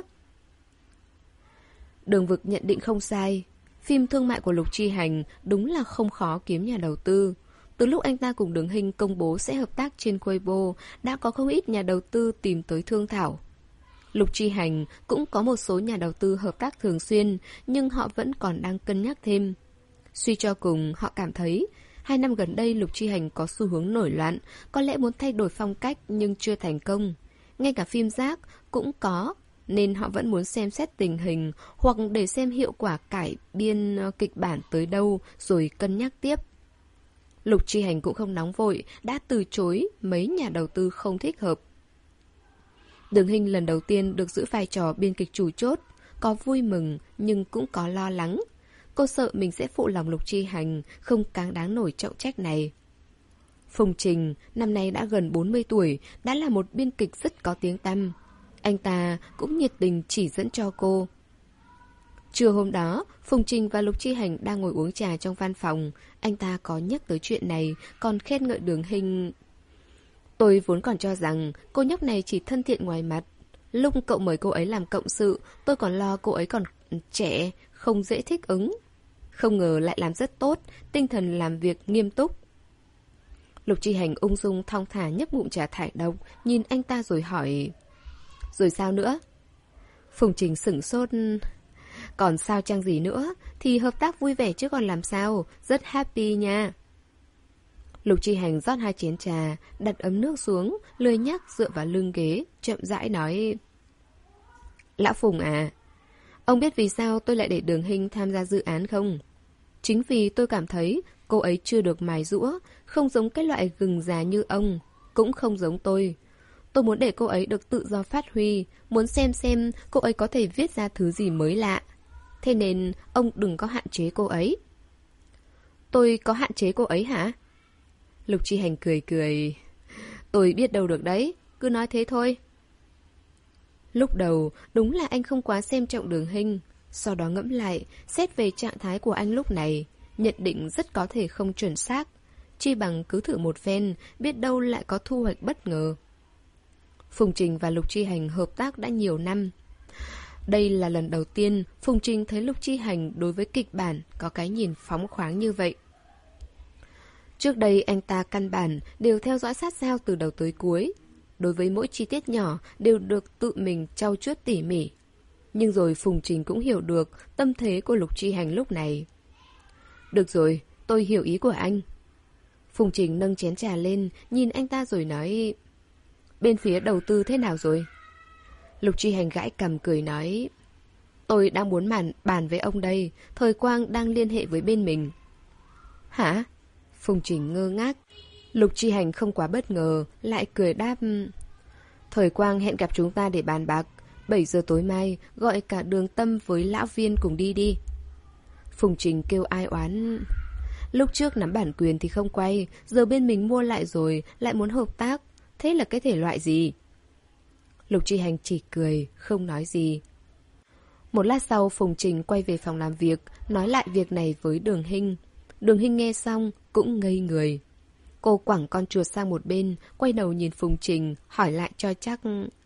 Đường Vực nhận định không sai. Phim thương mại của Lục Chi Hành đúng là không khó kiếm nhà đầu tư. Từ lúc anh ta cùng Đường Hinh công bố sẽ hợp tác trên Weibo, đã có không ít nhà đầu tư tìm tới thương thảo. Lục Chi Hành cũng có một số nhà đầu tư hợp tác thường xuyên, nhưng họ vẫn còn đang cân nhắc thêm. Suy cho cùng, họ cảm thấy hai năm gần đây Lục Chi Hành có xu hướng nổi loạn, có lẽ muốn thay đổi phong cách nhưng chưa thành công. Ngay cả phim rác cũng có, nên họ vẫn muốn xem xét tình hình hoặc để xem hiệu quả cải biên kịch bản tới đâu rồi cân nhắc tiếp. Lục Chi Hành cũng không nóng vội, đã từ chối mấy nhà đầu tư không thích hợp. Đường Hinh lần đầu tiên được giữ vai trò biên kịch chủ chốt, có vui mừng nhưng cũng có lo lắng. Cô sợ mình sẽ phụ lòng Lục Chi Hành, không cáng đáng nổi trọng trách này. Phùng Trình, năm nay đã gần bốn mươi tuổi, đã là một biên kịch rất có tiếng tăm. Anh ta cũng nhiệt tình chỉ dẫn cho cô. Trưa hôm đó, Phùng Trình và Lục Chi Hành đang ngồi uống trà trong văn phòng. Anh ta có nhắc tới chuyện này, còn khen ngợi Đường Hinh. Tôi vốn còn cho rằng cô nhóc này chỉ thân thiện ngoài mặt. Lúc cậu mời cô ấy làm cộng sự, tôi còn lo cô ấy còn trẻ, không dễ thích ứng. Không ngờ lại làm rất tốt, tinh thần làm việc nghiêm túc. Lục Chi Hành ung dung thong thả nhấp ngụm trà thải độc, nhìn anh ta rồi hỏi: rồi sao nữa? Phùng Trình sửng sốt: còn sao chăng gì nữa, thì hợp tác vui vẻ chứ còn làm sao, rất happy nha. Lục Chi Hành rót hai chén trà, đặt ấm nước xuống, lười nhác dựa vào lưng ghế, chậm rãi nói: Lão Phùng à, ông biết vì sao tôi lại để Đường Hinh tham gia dự án không? Chính vì tôi cảm thấy cô ấy chưa được mài giũa, không giống cái loại gừng già như ông, cũng không giống tôi. Tôi muốn để cô ấy được tự do phát huy, muốn xem xem cô ấy có thể viết ra thứ gì mới lạ. Thế nên ông đừng có hạn chế cô ấy. Tôi có hạn chế cô ấy hả? Lục Chi Hành cười cười: tôi biết đâu được đấy, cứ nói thế thôi. Lúc đầu đúng là anh không quá xem trọng Đường Hinh. Sau đó ngẫm lại, xét về trạng thái của anh lúc này, nhận định rất có thể không chuẩn xác. Chi bằng cứ thử một phen, biết đâu lại có thu hoạch bất ngờ. Phùng Trình và Lục Chi Hành hợp tác đã nhiều năm. Đây là lần đầu tiên Phùng Trình thấy Lục Chi Hành đối với kịch bản có cái nhìn phóng khoáng như vậy. Trước đây anh ta căn bản đều theo dõi sát sao từ đầu tới cuối. Đối với mỗi chi tiết nhỏ đều được tự mình trau chuốt tỉ mỉ. Nhưng rồi Phùng Trình cũng hiểu được tâm thế của Lục Chi Hành lúc này. Được rồi, tôi hiểu ý của anh. Phùng Trình nâng chén trà lên, nhìn anh ta rồi nói: bên phía đầu tư thế nào rồi? Lục Chi Hành gãi cằm cười nói: tôi đang muốn bàn, bàn với ông đây, Thời Quang đang liên hệ với bên mình. Hả? Phùng Trình ngơ ngác. Lục Chi Hành không quá bất ngờ, lại cười đáp: Thời Quang hẹn gặp chúng ta để bàn bạc, bảy giờ tối mai gọi cả Đường Tâm với Lão Viên cùng đi đi. Phùng Trình kêu ai oán: lúc trước nắm bản quyền thì không quay, giờ bên mình mua lại rồi, lại muốn hợp tác, thế là cái thể loại gì? Lục Chi Hành chỉ cười, không nói gì. Một lát sau Phùng Trình quay về phòng làm việc, nói lại việc này với Đường Hinh. Đường Hinh nghe xong cũng ngây người. Cô quẳng con chuột sang một bên, quay đầu nhìn Phùng Trình, hỏi lại cho chắc: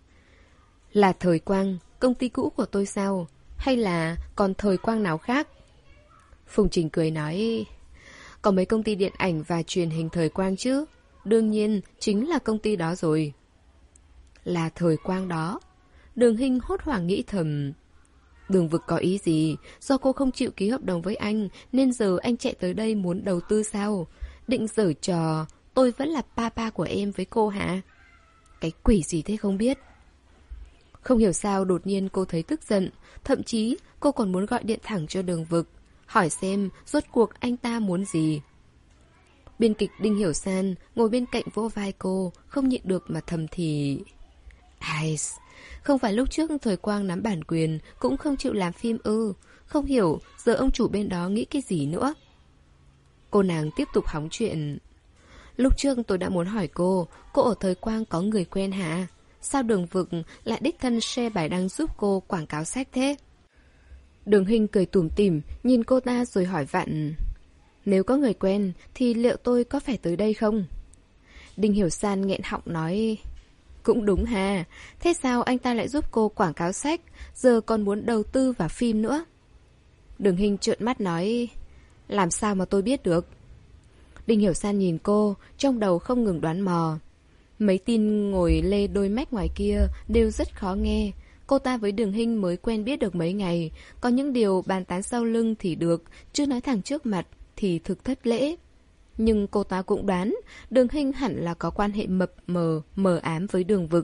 là Thời Quang, công ty cũ của tôi sao? Hay là còn Thời Quang nào khác? Phùng Trình cười nói: có mấy công ty điện ảnh và truyền hình Thời Quang chứ. đương nhiên chính là công ty đó rồi. Là Thời Quang đó. Đường Hinh hốt hoảng nghĩ thầm. Đường Vực có ý gì? Do cô không chịu ký hợp đồng với anh nên giờ anh chạy tới đây muốn đầu tư sao? Định giở trò tôi vẫn là papa của em với cô hả? Cái quỷ gì thế không biết. Không hiểu sao đột nhiên cô thấy tức giận. Thậm chí cô còn muốn gọi điện thẳng cho Đường Vực, hỏi xem rốt cuộc anh ta muốn gì. Biên kịch Đinh Hiểu San ngồi bên cạnh vỗ vai cô, không nhịn được mà thầm thì. Ai, không phải lúc trước Thời Quang nắm bản quyền cũng không chịu làm phim ư? Không hiểu giờ ông chủ bên đó nghĩ cái gì nữa. Cô nàng tiếp tục hóng chuyện. Lúc trước tôi đã muốn hỏi cô, cô ở Thời Quang có người quen hả? Sao Đường Vực lại đích thân share bài đăng giúp cô quảng cáo sách thế? Đường Hinh cười tủm tỉm nhìn cô ta rồi hỏi vặn. Nếu có người quen thì liệu tôi có phải tới đây không? Đinh Hiểu San nghẹn họng nói. Cũng đúng hà, thế sao anh ta lại giúp cô quảng cáo sách, giờ còn muốn đầu tư vào phim nữa? Đường Hinh trợn mắt nói. Làm sao mà tôi biết được? Đinh Hiểu San nhìn cô, trong đầu không ngừng đoán mò. Mấy tin ngồi lê đôi mách ngoài kia đều rất khó nghe. Cô ta với Đường Hinh mới quen biết được mấy ngày, có những điều bàn tán sau lưng thì được, chứ nói thẳng trước mặt thì thực thất lễ. Nhưng cô ta cũng đoán Đường Hinh hẳn là có quan hệ mập mờ, mờ ám với Đường Vực.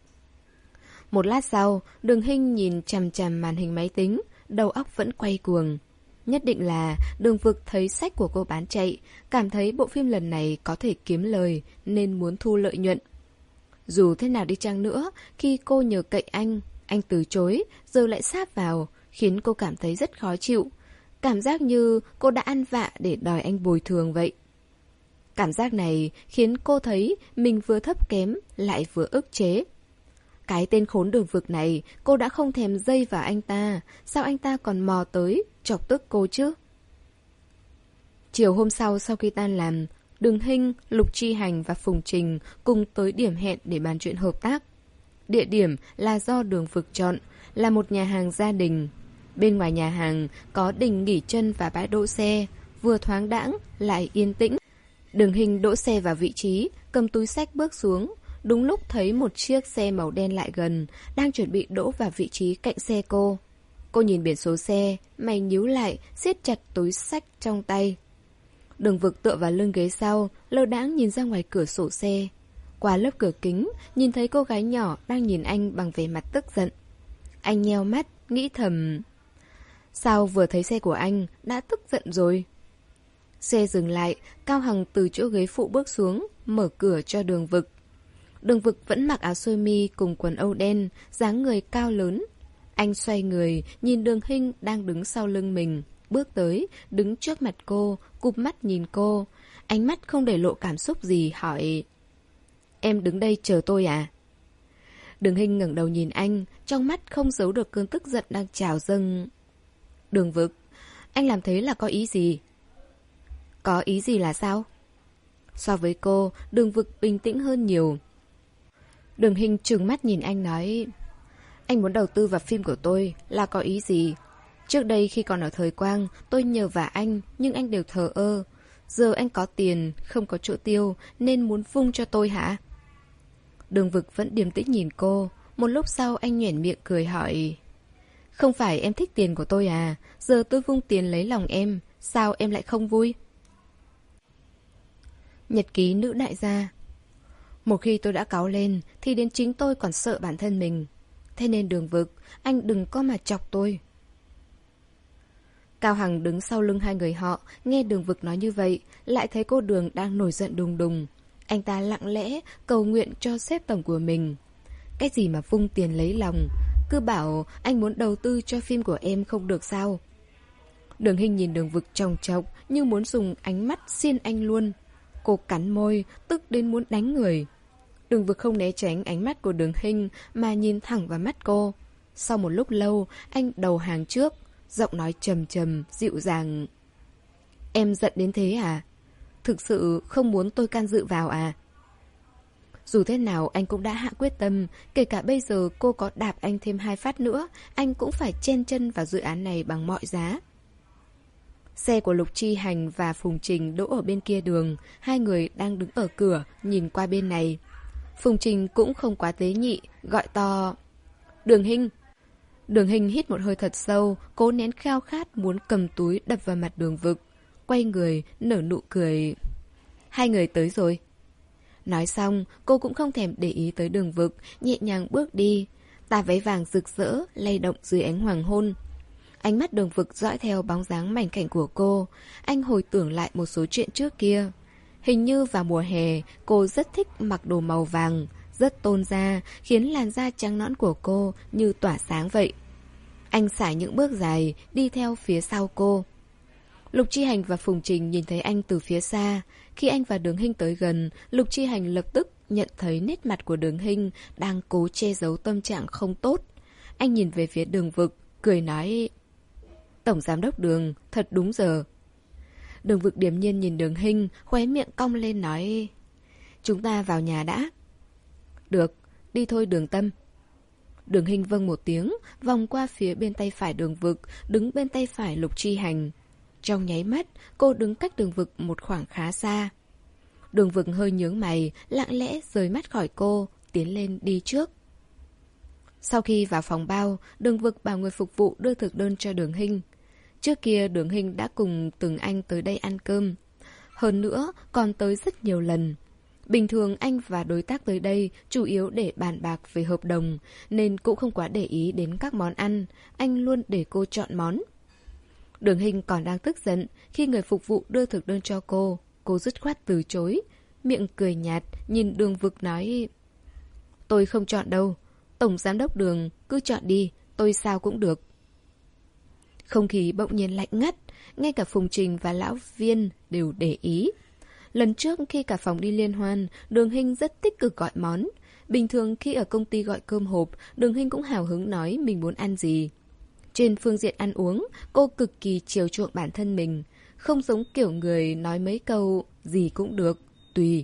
Một lát sau, Đường Hinh nhìn chằm chằm màn hình máy tính, đầu óc vẫn quay cuồng. Nhất định là Đường Vực thấy sách của cô bán chạy, cảm thấy bộ phim lần này có thể kiếm lời nên muốn thu lợi nhuận. Dù thế nào đi chăng nữa, khi cô nhờ cậy anh, anh từ chối, giờ lại sáp vào, khiến cô cảm thấy rất khó chịu. Cảm giác như cô đã ăn vạ để đòi anh bồi thường vậy. Cảm giác này khiến cô thấy mình vừa thấp kém lại vừa ức chế. Cái tên khốn Đường Vực này, cô đã không thèm dây vào anh ta, sao anh ta còn mò tới, chọc tức cô chứ? Chiều hôm sau sau khi tan làm, Đường Hinh, Lục Chi Hành và Phùng Trình cùng tới điểm hẹn để bàn chuyện hợp tác. Địa điểm là do Đường Vực chọn, là một nhà hàng gia đình. Bên ngoài nhà hàng có đình nghỉ chân và bãi đỗ xe, vừa thoáng đãng lại yên tĩnh. Đường Hinh đỗ xe vào vị trí, cầm túi xách bước xuống. Đúng lúc thấy một chiếc xe màu đen lại gần, đang chuẩn bị đỗ vào vị trí cạnh xe cô. Cô nhìn biển số xe, mày nhíu lại, siết chặt túi xách trong tay. Đường Vực tựa vào lưng ghế sau, lơ đãng nhìn ra ngoài cửa sổ xe. Qua lớp cửa kính, nhìn thấy cô gái nhỏ đang nhìn anh bằng vẻ mặt tức giận. Anh nheo mắt, nghĩ thầm. Sao vừa thấy xe của anh đã tức giận rồi? Xe dừng lại, Cao Hằng từ chỗ ghế phụ bước xuống, mở cửa cho Đường Vực. Đường Vực vẫn mặc áo sơ mi cùng quần âu đen, dáng người cao lớn. Anh xoay người, nhìn Đường Hinh đang đứng sau lưng mình, bước tới, đứng trước mặt cô, cụp mắt nhìn cô. Ánh mắt không để lộ cảm xúc gì, hỏi. Em đứng đây chờ tôi à? Đường Hinh ngẩng đầu nhìn anh, trong mắt không giấu được cơn tức giận đang trào dâng. Đường Vực, anh làm thế là có ý gì? Có ý gì là sao? So với cô, Đường Vực bình tĩnh hơn nhiều. Đường Hinh trừng mắt nhìn anh nói. Anh muốn đầu tư vào phim của tôi là có ý gì? Trước đây khi còn ở Thời Quang, tôi nhờ vả anh, nhưng anh đều thờ ơ. Giờ anh có tiền, không có chỗ tiêu, nên muốn vung cho tôi hả? Đường Vực vẫn điềm tĩnh nhìn cô. Một lúc sau anh nhoẻn miệng cười hỏi. Không phải em thích tiền của tôi à? Giờ tôi vung tiền lấy lòng em, sao em lại không vui? Nhật ký nữ đại gia. Một khi tôi đã cáu lên thì đến chính tôi còn sợ bản thân mình. Thế nên Đường Vực, anh đừng có mà chọc tôi. Cao Hằng đứng sau lưng hai người họ, nghe Đường Vực nói như vậy, lại thấy cô Đường đang nổi giận đùng đùng. Anh ta lặng lẽ cầu nguyện cho sếp tổng của mình. Cái gì mà vung tiền lấy lòng, cứ bảo anh muốn đầu tư cho phim của em không được sao? Đường Hinh nhìn Đường Vực chòng chọc như muốn dùng ánh mắt xiên anh luôn. Cô cắn môi, tức đến muốn đánh người. Đường Vực không né tránh ánh mắt của Đường Hinh mà nhìn thẳng vào mắt cô. Sau một lúc lâu, anh đầu hàng trước, giọng nói trầm trầm, dịu dàng. Em giận đến thế à? Thực sự không muốn tôi can dự vào à? Dù thế nào anh cũng đã hạ quyết tâm, kể cả bây giờ cô có đạp anh thêm hai phát nữa, anh cũng phải chen chân vào dự án này bằng mọi giá. Xe của Lục Chi Hành và Phùng Trình đỗ ở bên kia đường, hai người đang đứng ở cửa, nhìn qua bên này. Phùng Trình cũng không quá tế nhị, gọi to: Đường Hinh. Đường Hinh hít một hơi thật sâu, cố nén khao khát muốn cầm túi đập vào mặt Đường Vực. Quay người, nở nụ cười. Hai người tới rồi. Nói xong, cô cũng không thèm để ý tới Đường Vực, nhẹ nhàng bước đi. Tà váy vàng rực rỡ, lay động dưới ánh hoàng hôn. Ánh mắt Đường Vực dõi theo bóng dáng mảnh khảnh của cô. Anh hồi tưởng lại một số chuyện trước kia. Hình như vào mùa hè, cô rất thích mặc đồ màu vàng, rất tôn da, khiến làn da trắng nõn của cô như tỏa sáng vậy. Anh sải những bước dài, đi theo phía sau cô. Lục Chi Hành và Phùng Trình nhìn thấy anh từ phía xa. Khi anh và Đường Hinh tới gần, Lục Chi Hành lập tức nhận thấy nét mặt của Đường Hinh đang cố che giấu tâm trạng không tốt. Anh nhìn về phía Đường Vực, cười nói: Tổng giám đốc Đường, thật đúng giờ. Đường Vực điềm nhiên nhìn Đường Hinh, khóe miệng cong lên nói: Chúng ta vào nhà đã. Được, đi thôi Đường Tâm. Đường Hinh vâng một tiếng, vòng qua phía bên tay phải Đường Vực, đứng bên tay phải Lục Chi Hành. Trong nháy mắt, cô đứng cách Đường Vực một khoảng khá xa. Đường Vực hơi nhướng mày, lặng lẽ rời mắt khỏi cô, tiến lên đi trước. Sau khi vào phòng bao, Đường Vực bảo người phục vụ đưa thực đơn cho Đường Hinh. Trước kia Đường Hinh đã cùng từng anh tới đây ăn cơm. Hơn nữa, còn tới rất nhiều lần. Bình thường anh và đối tác tới đây chủ yếu để bàn bạc về hợp đồng, nên cũng không quá để ý đến các món ăn. Anh luôn để cô chọn món. Đường Hinh còn đang tức giận khi người phục vụ đưa thực đơn cho cô. Cô dứt khoát từ chối, miệng cười nhạt, nhìn Đường Vực nói: Tôi không chọn đâu. Tổng giám đốc Đường, cứ chọn đi, tôi sao cũng được. Không khí bỗng nhiên lạnh ngắt, ngay cả Phùng Trình và Lão Viên đều để ý. Lần trước khi cả phòng đi liên hoan, Đường Hinh rất tích cực gọi món. Bình thường khi ở công ty gọi cơm hộp, Đường Hinh cũng hào hứng nói mình muốn ăn gì. Trên phương diện ăn uống, cô cực kỳ chiều chuộng bản thân mình, không giống kiểu người nói mấy câu gì cũng được, tùy.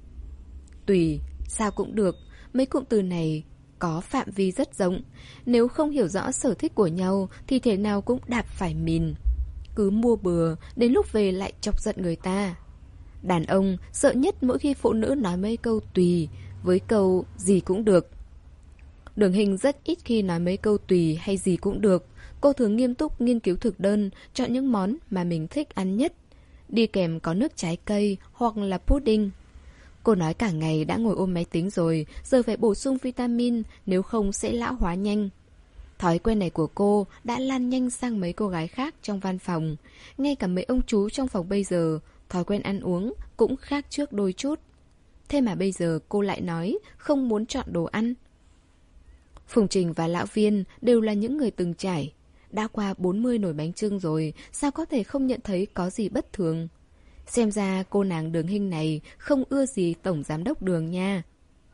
Tùy, sao cũng được, mấy cụm từ này có phạm vi rất rộng. Nếu không hiểu rõ sở thích của nhau thì thế nào cũng đạp phải mìn. Cứ mua bừa, đến lúc về lại chọc giận người ta. Đàn ông sợ nhất mỗi khi phụ nữ nói mấy câu tùy với câu gì cũng được. Đường Hinh rất ít khi nói mấy câu tùy hay gì cũng được. Cô thường nghiêm túc nghiên cứu thực đơn, chọn những món mà mình thích ăn nhất. Đi kèm có nước trái cây hoặc là pudding. Cô nói cả ngày đã ngồi ôm máy tính rồi, giờ phải bổ sung vitamin, nếu không sẽ lão hóa nhanh. Thói quen này của cô đã lan nhanh sang mấy cô gái khác trong văn phòng. Ngay cả mấy ông chú trong phòng bây giờ, thói quen ăn uống cũng khác trước đôi chút. Thế mà bây giờ cô lại nói không muốn chọn đồ ăn. Phùng Trình và Lão Viên đều là những người từng trải. Đã qua bốn mươi nồi bánh chưng rồi, sao có thể không nhận thấy có gì bất thường. Xem ra cô nàng Đường Hinh này không ưa gì tổng giám đốc Đường nha.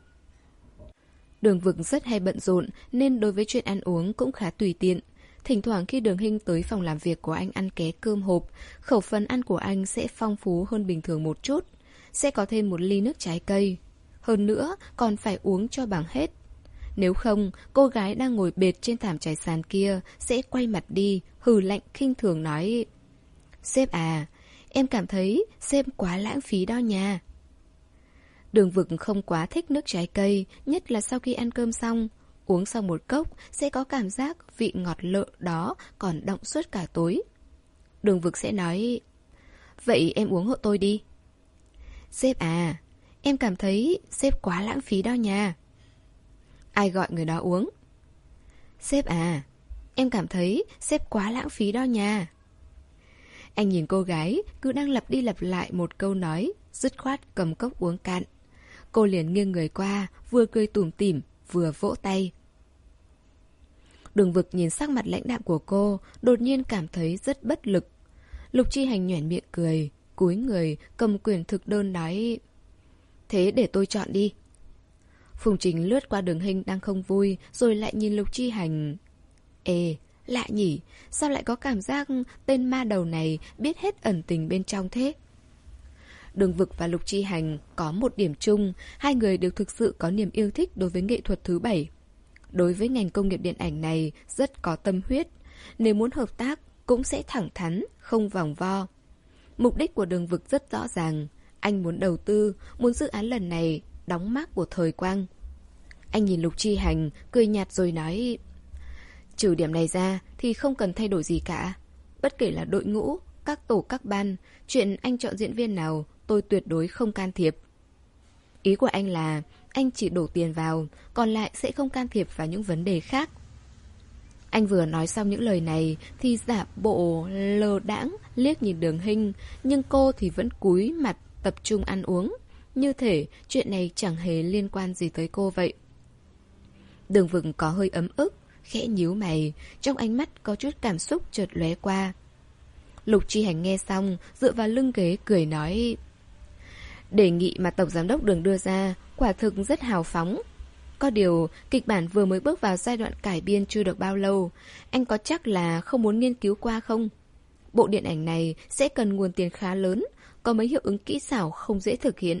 Đường Vực rất hay bận rộn nên đối với chuyện ăn uống cũng khá tùy tiện. Thỉnh thoảng khi Đường Hinh tới phòng làm việc của anh ăn ké cơm hộp, khẩu phần ăn của anh sẽ phong phú hơn bình thường một chút. Sẽ có thêm một ly nước trái cây. Hơn nữa còn phải uống cho bằng hết. Nếu không, cô gái đang ngồi bệt trên thảm trải sàn kia sẽ quay mặt đi, hừ lạnh khinh thường nói: Sếp à, em cảm thấy sếp quá lãng phí đó nha. Đường Vực không quá thích nước trái cây, nhất là sau khi ăn cơm xong. Uống xong một cốc sẽ có cảm giác vị ngọt lợ đó còn đọng suốt cả tối. Đường Vực sẽ nói: Vậy em uống hộ tôi đi. Sếp à, em cảm thấy sếp quá lãng phí đó nha. Ai gọi người đó uống? Sếp à, em cảm thấy sếp quá lãng phí đó nha. Anh nhìn cô gái cứ đang lặp đi lặp lại một câu nói, dứt khoát cầm cốc uống cạn. Cô liền nghiêng người qua, vừa cười tủm tỉm, vừa vỗ tay. Đường Vực nhìn sắc mặt lãnh đạm của cô, đột nhiên cảm thấy rất bất lực. Lục Chi Hành nhoẻn miệng cười, cúi người, cầm quyển thực đơn nói: Thế để tôi chọn đi. Phùng Trình lướt qua Đường Hinh đang không vui, rồi lại nhìn Lục Chi Hành. Ê, lạ nhỉ, sao lại có cảm giác tên ma đầu này biết hết ẩn tình bên trong thế? Đường Vực và Lục Chi Hành có một điểm chung, hai người đều thực sự có niềm yêu thích đối với nghệ thuật thứ bảy. Đối với ngành công nghiệp điện ảnh này rất có tâm huyết. Nếu muốn hợp tác, cũng sẽ thẳng thắn, không vòng vo. Mục đích của Đường Vực rất rõ ràng. Anh muốn đầu tư, muốn dự án lần này đóng mác của thời quang. Anh nhìn Lục Chi Hành, cười nhạt rồi nói: trừ điểm này ra thì không cần thay đổi gì cả. Bất kể là đội ngũ, các tổ các ban, chuyện anh chọn diễn viên nào, tôi tuyệt đối không can thiệp. Ý của anh là anh chỉ đổ tiền vào, còn lại sẽ không can thiệp vào những vấn đề khác. Anh vừa nói xong những lời này thì giả bộ lờ đãng liếc nhìn Đường Hinh, nhưng cô thì vẫn cúi mặt tập trung ăn uống, như thể chuyện này chẳng hề liên quan gì tới cô vậy. Đường Vực có hơi ấm ức, khẽ nhíu mày, trong ánh mắt có chút cảm xúc chợt lóe qua. Lục Chi Hành nghe xong, dựa vào lưng ghế cười nói: đề nghị mà Tổng Giám đốc Đường đưa ra quả thực rất hào phóng. Có điều, kịch bản vừa mới bước vào giai đoạn cải biên chưa được bao lâu, anh có chắc là không muốn nghiên cứu qua không? Bộ điện ảnh này sẽ cần nguồn tiền khá lớn, có mấy hiệu ứng kỹ xảo không dễ thực hiện.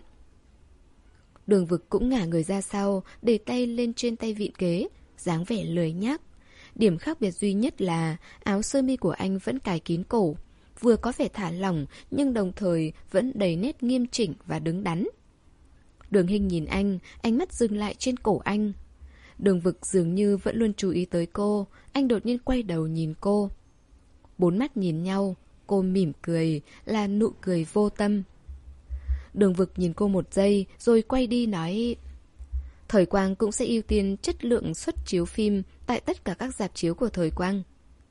Đường Vực cũng ngả người ra sau, để tay lên trên tay vịn ghế, dáng vẻ lười nhác. Điểm khác biệt duy nhất là áo sơ mi của anh vẫn cài kín cổ, vừa có vẻ thả lỏng nhưng đồng thời vẫn đầy nét nghiêm chỉnh và đứng đắn. Đường Hinh nhìn anh, ánh mắt dừng lại trên cổ anh. Đường Vực dường như vẫn luôn chú ý tới cô, anh đột nhiên quay đầu nhìn cô. Bốn mắt nhìn nhau, cô mỉm cười, là nụ cười vô tâm. Đường Vực nhìn cô một giây rồi quay đi nói: thời quang cũng sẽ ưu tiên chất lượng xuất chiếu phim tại tất cả các rạp chiếu của thời quang.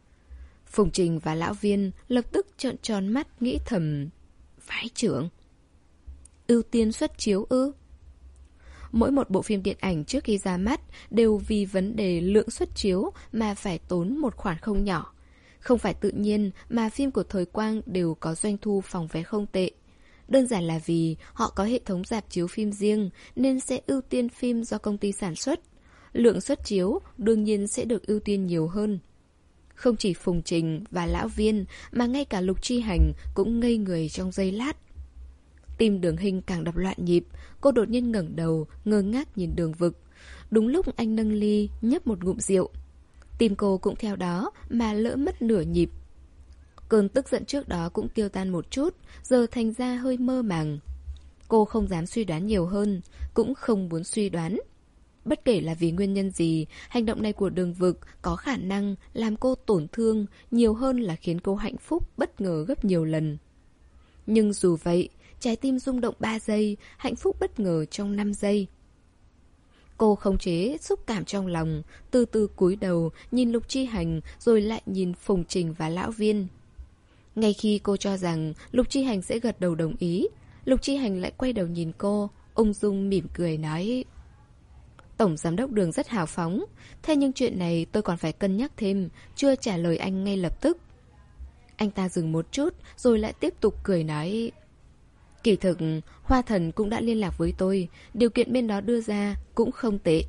Phùng Trình và Lão Viên lập tức trợn tròn mắt nghĩ thầm: vãi chưởng. Ưu tiên xuất chiếu ư? Mỗi một bộ phim điện ảnh trước khi ra mắt đều vì vấn đề lượng xuất chiếu mà phải tốn một khoản không nhỏ. Không phải tự nhiên mà phim của thời quang đều có doanh thu phòng vé không tệ. Đơn giản là vì họ có hệ thống rạp chiếu phim riêng nên sẽ ưu tiên phim do công ty sản xuất. Lượng xuất chiếu đương nhiên sẽ được ưu tiên nhiều hơn. Không chỉ Phùng Trình và Lão Viên mà ngay cả Lục Chi Hành cũng ngây người trong giây lát. Tim Đường Hinh càng đập loạn nhịp, cô đột nhiên ngẩng đầu, ngơ ngác nhìn Đường Vực. Đúng lúc anh nâng ly, nhấp một ngụm rượu. Tim cô cũng theo đó mà lỡ mất nửa nhịp. Cơn tức giận trước đó cũng tiêu tan một chút, giờ thành ra hơi mơ màng. Cô không dám suy đoán nhiều hơn, cũng không muốn suy đoán. Bất kể là vì nguyên nhân gì, hành động này của Đường Vực có khả năng làm cô tổn thương nhiều hơn là khiến cô hạnh phúc bất ngờ gấp nhiều lần. Nhưng dù vậy, trái tim rung động ba giây, hạnh phúc bất ngờ trong năm giây. Cô khống chế xúc cảm trong lòng, từ từ cúi đầu, nhìn Lục Chi Hành rồi lại nhìn Phùng Trình và Lão Viên. Ngay khi cô cho rằng Lục Chi Hành sẽ gật đầu đồng ý, Lục Chi Hành lại quay đầu nhìn cô, ung dung mỉm cười nói: Tổng Giám đốc Đường rất hào phóng, thế nhưng chuyện này tôi còn phải cân nhắc thêm, chưa trả lời anh ngay lập tức. Anh ta dừng một chút rồi lại tiếp tục cười nói: kỳ thực, Hoa Thần cũng đã liên lạc với tôi, điều kiện bên đó đưa ra cũng không tệ.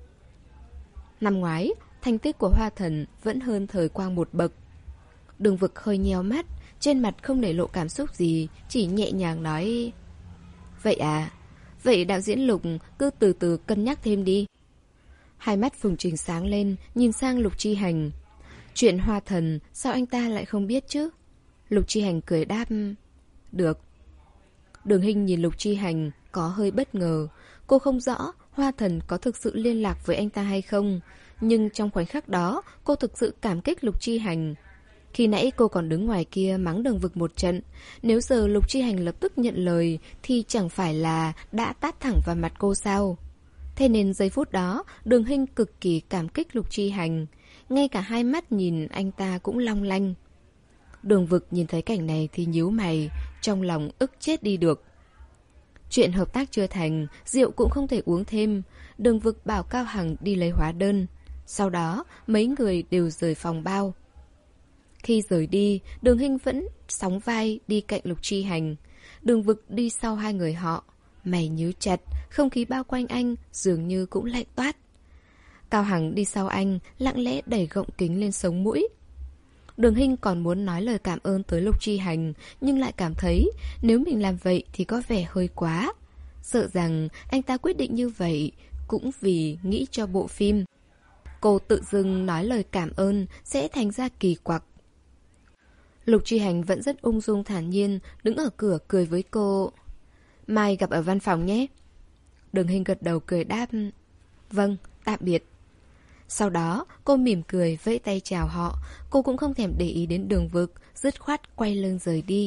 Năm ngoái, thành tích của Hoa Thần vẫn hơn thời quang một bậc. Đường Vực hơi nheo mắt, trên mặt không để lộ cảm xúc gì, chỉ nhẹ nhàng nói: vậy à, vậy đạo diễn Lục cứ từ từ cân nhắc thêm đi. Hai mắt Phùng Trình sáng lên, nhìn sang Lục Chi Hành. Chuyện Hoa Thần, sao anh ta lại không biết chứ? Lục Chi Hành cười đáp: được. Đường Hinh nhìn Lục Chi Hành, có hơi bất ngờ. Cô không rõ Hoa Thần có thực sự liên lạc với anh ta hay không, nhưng trong khoảnh khắc đó, cô thực sự cảm kích Lục Chi Hành. Khi nãy cô còn đứng ngoài kia mắng Đường Vực một trận, nếu giờ Lục Chi Hành lập tức nhận lời thì chẳng phải là đã tát thẳng vào mặt cô sao? Thế nên giây phút đó, Đường Hinh cực kỳ cảm kích Lục Chi Hành. Ngay cả hai mắt nhìn anh ta cũng long lanh. Đường Vực nhìn thấy cảnh này thì nhíu mày, trong lòng ức chết đi được. Chuyện hợp tác chưa thành, rượu cũng không thể uống thêm. Đường Vực bảo Cao Hằng đi lấy hóa đơn. Sau đó, mấy người đều rời phòng bao. Khi rời đi, Đường Hinh vẫn sóng vai đi cạnh Lục Chi Hành. Đường Vực đi sau hai người họ. Mày nhíu chặt, không khí bao quanh anh dường như cũng lạnh toát. Cao Hằng đi sau anh, lặng lẽ đẩy gọng kính lên sống mũi. Đường Hinh còn muốn nói lời cảm ơn tới Lục Chi Hành, nhưng lại cảm thấy nếu mình làm vậy thì có vẻ hơi quá. Sợ rằng anh ta quyết định như vậy cũng vì nghĩ cho bộ phim. Cô tự dưng nói lời cảm ơn sẽ thành ra kỳ quặc. Lục Truy Hành vẫn rất ung dung thản nhiên, đứng ở cửa cười với cô. Mai gặp ở văn phòng nhé. Đường Hinh gật đầu cười đáp. Vâng, tạm biệt. Sau đó, cô mỉm cười vẫy tay chào họ. Cô cũng không thèm để ý đến Đường Vực, dứt khoát quay lưng rời đi.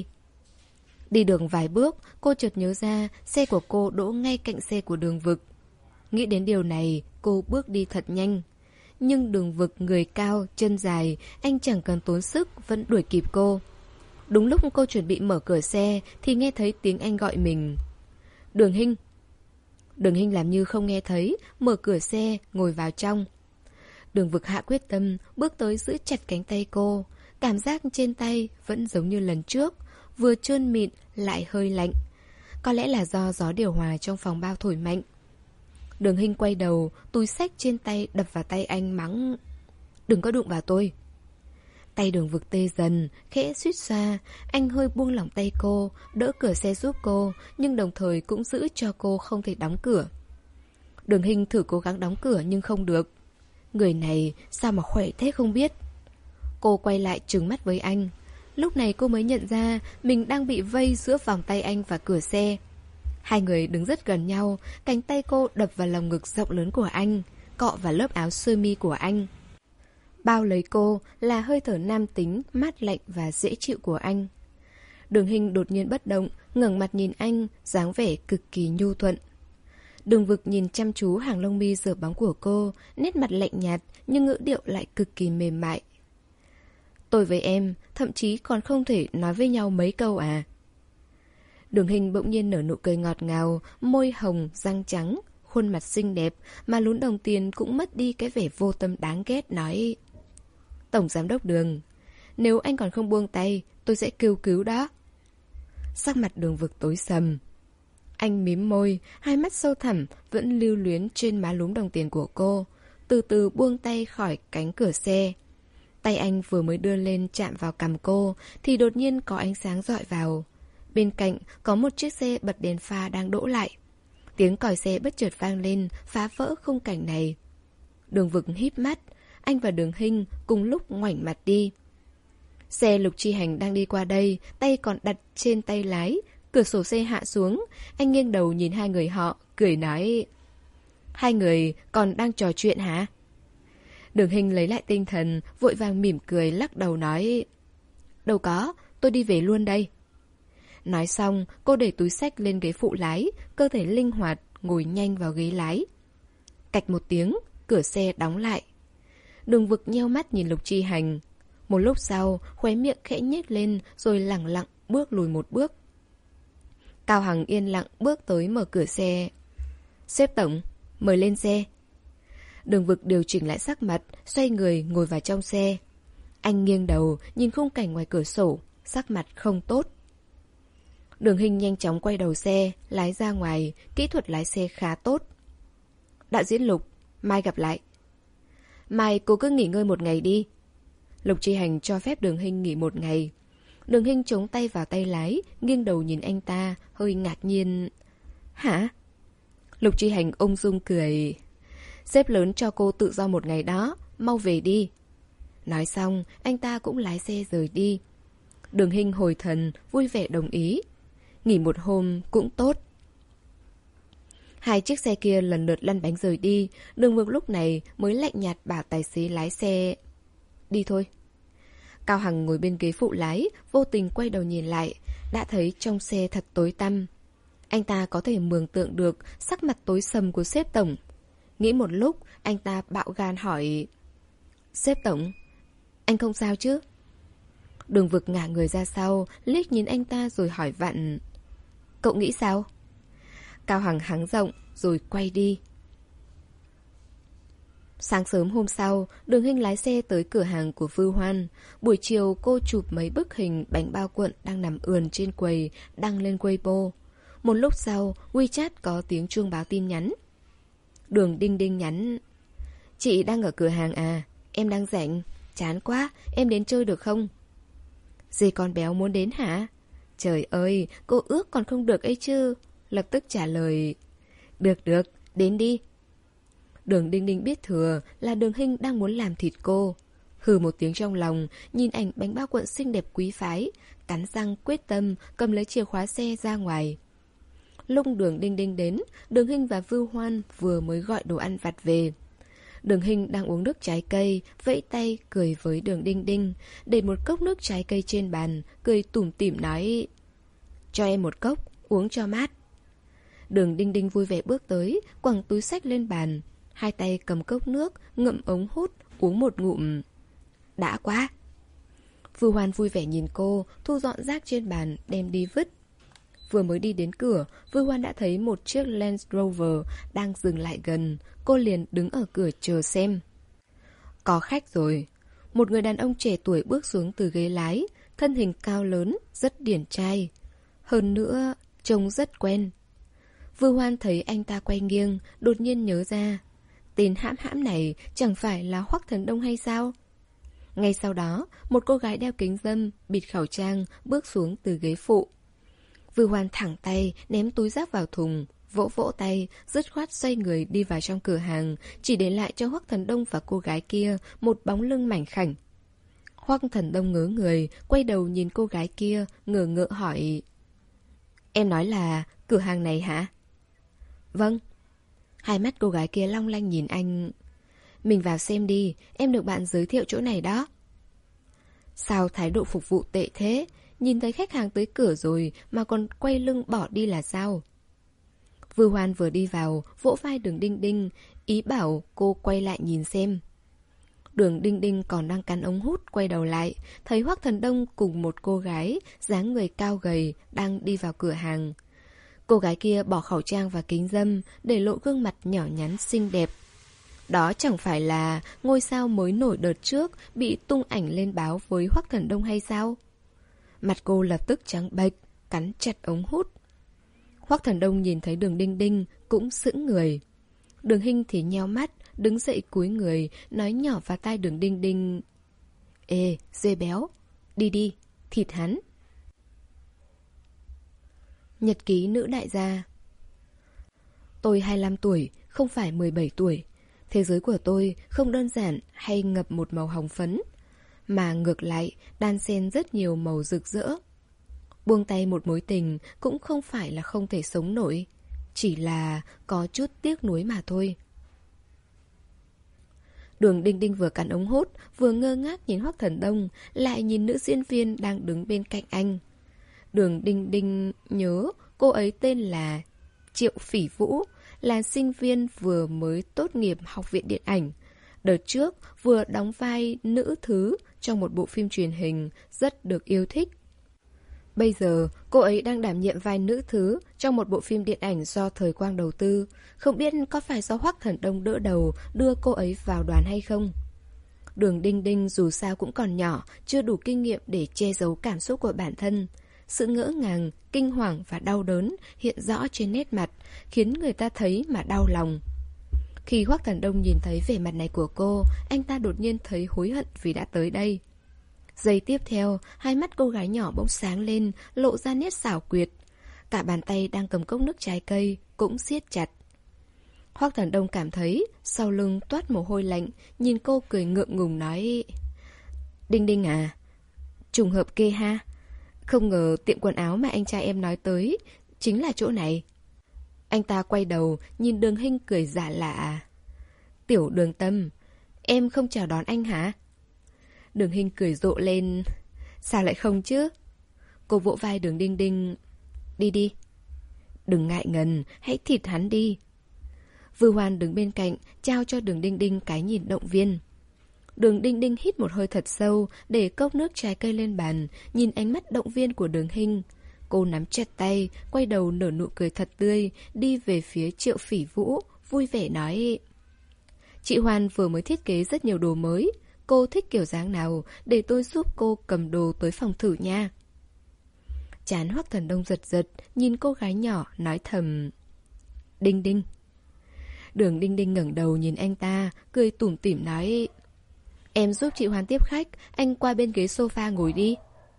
Đi đường vài bước, cô chợt nhớ ra xe của cô đỗ ngay cạnh xe của Đường Vực. Nghĩ đến điều này, cô bước đi thật nhanh. Nhưng Đường Vực người cao, chân dài, anh chẳng cần tốn sức, vẫn đuổi kịp cô. Đúng lúc cô chuẩn bị mở cửa xe thì nghe thấy tiếng anh gọi mình. Đường Hinh. Đường Hinh làm như không nghe thấy, mở cửa xe, ngồi vào trong. Đường Vực hạ quyết tâm, bước tới giữ chặt cánh tay cô. Cảm giác trên tay vẫn giống như lần trước, vừa trơn mịn lại hơi lạnh. Có lẽ là do gió điều hòa trong phòng bao thổi mạnh. Đường Hinh quay đầu, túi xách trên tay đập vào tay anh mắng. Đừng có đụng vào tôi. Tay Đường Vực tê dần, khẽ suýt xoa. Anh hơi buông lỏng tay cô, đỡ cửa xe giúp cô, nhưng đồng thời cũng giữ cho cô không thể đóng cửa. Đường Hinh thử cố gắng đóng cửa nhưng không được. Người này sao mà khỏe thế không biết. Cô quay lại trừng mắt với anh. Lúc này cô mới nhận ra mình đang bị vây giữa vòng tay anh và cửa xe. Hai người đứng rất gần nhau, cánh tay cô đập vào lồng ngực rộng lớn của anh, cọ vào lớp áo sơ mi của anh. Bao lấy cô là hơi thở nam tính, mát lạnh và dễ chịu của anh. Đường Hinh đột nhiên bất động, ngẩng mặt nhìn anh, dáng vẻ cực kỳ nhu thuận. Đường Vực nhìn chăm chú hàng lông mi rửa bóng của cô, nét mặt lạnh nhạt nhưng ngữ điệu lại cực kỳ mềm mại. Tôi với em thậm chí còn không thể nói với nhau mấy câu à? Đường Hinh bỗng nhiên nở nụ cười ngọt ngào, môi hồng, răng trắng, khuôn mặt xinh đẹp, mà lún đồng tiền cũng mất đi cái vẻ vô tâm đáng ghét, nói: Tổng giám đốc Đường, nếu anh còn không buông tay, tôi sẽ kêu cứu đó. Sắc mặt Đường Vực tối sầm. Anh mím môi, hai mắt sâu thẳm vẫn lưu luyến trên má lúm đồng tiền của cô, từ từ buông tay khỏi cánh cửa xe. Tay anh vừa mới đưa lên chạm vào cằm cô thì đột nhiên có ánh sáng rọi vào. Bên cạnh có một chiếc xe bật đèn pha đang đỗ lại. Tiếng còi xe bất chợt vang lên, phá vỡ khung cảnh này. Đường Vực híp mắt, anh và Đường Hinh cùng lúc ngoảnh mặt đi. Xe Lục Chi Hành đang đi qua đây, tay còn đặt trên tay lái. Cửa sổ xe hạ xuống, anh nghiêng đầu nhìn hai người họ, cười nói: Hai người còn đang trò chuyện hả? Đường Hinh lấy lại tinh thần, vội vàng mỉm cười lắc đầu nói: Đâu có, tôi đi về luôn đây. Nói xong, cô để túi xách lên ghế phụ lái, cơ thể linh hoạt, ngồi nhanh vào ghế lái. Cạch một tiếng, cửa xe đóng lại. Đường Vực nheo mắt nhìn Lục Chi Hành. Một lúc sau, khóe miệng khẽ nhếch lên rồi lẳng lặng bước lùi một bước. Cao Hằng yên lặng bước tới mở cửa xe. Sếp tổng, mời lên xe. Đường Vực điều chỉnh lại sắc mặt, xoay người ngồi vào trong xe. Anh nghiêng đầu, nhìn khung cảnh ngoài cửa sổ, sắc mặt không tốt. Đường Hinh nhanh chóng quay đầu xe, lái ra ngoài, kỹ thuật lái xe khá tốt. Đạo diễn Lục, mai gặp lại. Mai cô cứ nghỉ ngơi một ngày đi. Lục Chi Hành cho phép Đường Hinh nghỉ một ngày. Đường Hinh chống tay vào tay lái, nghiêng đầu nhìn anh ta, hơi ngạc nhiên. Hả? Lục Chi Hành ung dung cười. Sếp lớn cho cô tự do một ngày đó, mau về đi. Nói xong, anh ta cũng lái xe rời đi. Đường Hinh hồi thần, vui vẻ đồng ý. Nghỉ một hôm cũng tốt. Hai chiếc xe kia lần lượt lăn bánh rời đi. Đường Vực lúc này mới lạnh nhạt bảo tài xế lái xe: Đi thôi. Cao Hằng ngồi bên ghế phụ lái, vô tình quay đầu nhìn lại, đã thấy trong xe thật tối tăm. Anh ta có thể mường tượng được sắc mặt tối sầm của sếp tổng. Nghĩ một lúc, anh ta bạo gan hỏi: Sếp tổng, anh không sao chứ? Đường Vực ngả người ra sau, liếc nhìn anh ta rồi hỏi vặn: Cậu nghĩ sao? Cao Hằng hắng giọng rồi quay đi. Sáng sớm hôm sau, Đường Hinh lái xe tới cửa hàng của Vư Hoan. Buổi chiều cô chụp mấy bức hình bánh bao cuộn đang nằm ườn trên quầy, đăng lên Weibo. Một lúc sau, WeChat có tiếng chuông báo tin nhắn. Đường Đinh Đinh nhắn: Chị đang ở cửa hàng à? Em đang rảnh. Chán quá, em đến chơi được không? Dì con béo muốn đến hả? Trời ơi, cô ước còn không được ấy chứ. Lập tức trả lời: Được được, đến đi. Đường Đinh Đinh biết thừa là Đường Hinh đang muốn làm thịt cô. Hừ một tiếng trong lòng, nhìn ảnh bánh bao cuộn xinh đẹp quý phái, cắn răng quyết tâm cầm lấy chìa khóa xe ra ngoài. Lúc Đường Đinh Đinh đến, Đường Hinh và Vưu Hoan vừa mới gọi đồ ăn vặt về. Đường Hinh đang uống nước trái cây, vẫy tay cười với Đường Đinh Đinh, để một cốc nước trái cây trên bàn, cười tủm tỉm nói: cho em một cốc, uống cho mát. Đường Đinh Đinh vui vẻ bước tới, quẳng túi xách lên bàn, hai tay cầm cốc nước, ngậm ống hút, uống một ngụm. Đã quá. Vưu Hoan vui vẻ nhìn cô, thu dọn rác trên bàn, đem đi vứt. Vừa mới đi đến cửa, Vưu Hoan đã thấy một chiếc Land Rover đang dừng lại gần. Cô liền đứng ở cửa chờ xem. Có khách rồi. Một người đàn ông trẻ tuổi bước xuống từ ghế lái, thân hình cao lớn, rất điển trai. Hơn nữa, trông rất quen. Vưu Hoan thấy anh ta quay nghiêng, đột nhiên nhớ ra. Tên hãm hãm này chẳng phải là Hoắc Thần Đông hay sao? Ngay sau đó, một cô gái đeo kính râm, bịt khẩu trang, bước xuống từ ghế phụ. Vưu Hoan thẳng tay, ném túi rác vào thùng, vỗ vỗ tay, dứt khoát xoay người đi vào trong cửa hàng, chỉ để lại cho Hoắc Thần Đông và cô gái kia một bóng lưng mảnh khảnh. Hoắc Thần Đông ngớ người, quay đầu nhìn cô gái kia, ngờ ngợ hỏi: em nói là cửa hàng này hả? Vâng. Hai mắt cô gái kia long lanh nhìn anh. Mình vào xem đi, em được bạn giới thiệu chỗ này đó. Sao thái độ phục vụ tệ thế? Nhìn thấy khách hàng tới cửa rồi mà còn quay lưng bỏ đi là sao? Vưu Hoan vừa đi vào, vỗ vai Đường Đinh Đinh, ý bảo cô quay lại nhìn xem. Đường Đinh Đinh còn đang cắn ống hút, quay đầu lại, thấy Hoắc Thần Đông cùng một cô gái, dáng người cao gầy, đang đi vào cửa hàng. Cô gái kia bỏ khẩu trang và kính râm, để lộ gương mặt nhỏ nhắn xinh đẹp. Đó chẳng phải là ngôi sao mới nổi đợt trước bị tung ảnh lên báo với Hoắc Thần Đông hay sao? Mặt cô lập tức trắng bệch, cắn chặt ống hút. Hoắc Thần Đông nhìn thấy Đường Đinh Đinh cũng sững người. Đường Hinh thì nheo mắt, đứng dậy cúi người, nói nhỏ vào tai Đường Đinh Đinh: ê, dê béo, đi đi, thịt hắn. Nhật ký nữ đại gia. Tôi hai mươi lăm tuổi, không phải mười bảy tuổi. Thế giới của tôi không đơn giản hay ngập một màu hồng phấn, mà ngược lại đan xen rất nhiều màu rực rỡ. Buông tay một mối tình cũng không phải là không thể sống nổi, chỉ là có chút tiếc nuối mà thôi. Đường Đinh Đinh vừa cắn ống hút, vừa ngơ ngác nhìn Hoắc Thần Đông, lại nhìn nữ diễn viên đang đứng bên cạnh anh. Đường Đinh Đinh nhớ cô ấy tên là Triệu Phỉ Vũ, là sinh viên vừa mới tốt nghiệp học viện điện ảnh. Đợt trước vừa đóng vai nữ thứ trong một bộ phim truyền hình rất được yêu thích. Bây giờ cô ấy đang đảm nhiệm vai nữ thứ trong một bộ phim điện ảnh do Thời Quang đầu tư. Không biết có phải do Hoắc Thần Đông đỡ đầu đưa cô ấy vào đoàn hay không. Đường Đinh Đinh dù sao cũng còn nhỏ, chưa đủ kinh nghiệm để che giấu cảm xúc của bản thân. Sự ngỡ ngàng, kinh hoàng và đau đớn hiện rõ trên nét mặt, khiến người ta thấy mà đau lòng. Khi Hoắc Thần Đông nhìn thấy vẻ mặt này của cô, anh ta đột nhiên thấy hối hận vì đã tới đây. Giây tiếp theo, hai mắt cô gái nhỏ bỗng sáng lên, lộ ra nét xảo quyệt. Cả bàn tay đang cầm cốc nước trái cây cũng siết chặt. Hoắc Thần Đông cảm thấy sau lưng toát mồ hôi lạnh, nhìn cô cười ngượng ngùng nói: Đinh Đinh à, trùng hợp kê ha. Không ngờ tiệm quần áo mà anh trai em nói tới chính là chỗ này. Anh ta quay đầu nhìn Đường Hinh cười giả lạ: Tiểu Đường Tâm, em không chào đón anh hả? Đường Hinh cười rộ lên: Sao lại không chứ? Cô vỗ vai Đường Đinh Đinh: Đi đi, đừng ngại ngần, hãy thịt hắn đi. Vưu Hoan đứng bên cạnh, trao cho Đường Đinh Đinh cái nhìn động viên. Đường Đinh Đinh hít một hơi thật sâu, để cốc nước trái cây lên bàn, nhìn ánh mắt động viên của Đường Hinh. Cô nắm chặt tay, quay đầu nở nụ cười thật tươi, đi về phía Triệu Phỉ Vũ, vui vẻ nói: Chị Hoan vừa mới thiết kế rất nhiều đồ mới. Cô thích kiểu dáng nào, để tôi giúp cô cầm đồ tới phòng thử nha. Trán Hoắc Thần Đông giật giật, nhìn cô gái nhỏ, nói thầm: Đinh Đinh. Đường Đinh Đinh ngẩng đầu nhìn anh ta, cười tủm tỉm nói: Em giúp chị Hoan tiếp khách, anh qua bên ghế sofa ngồi đi.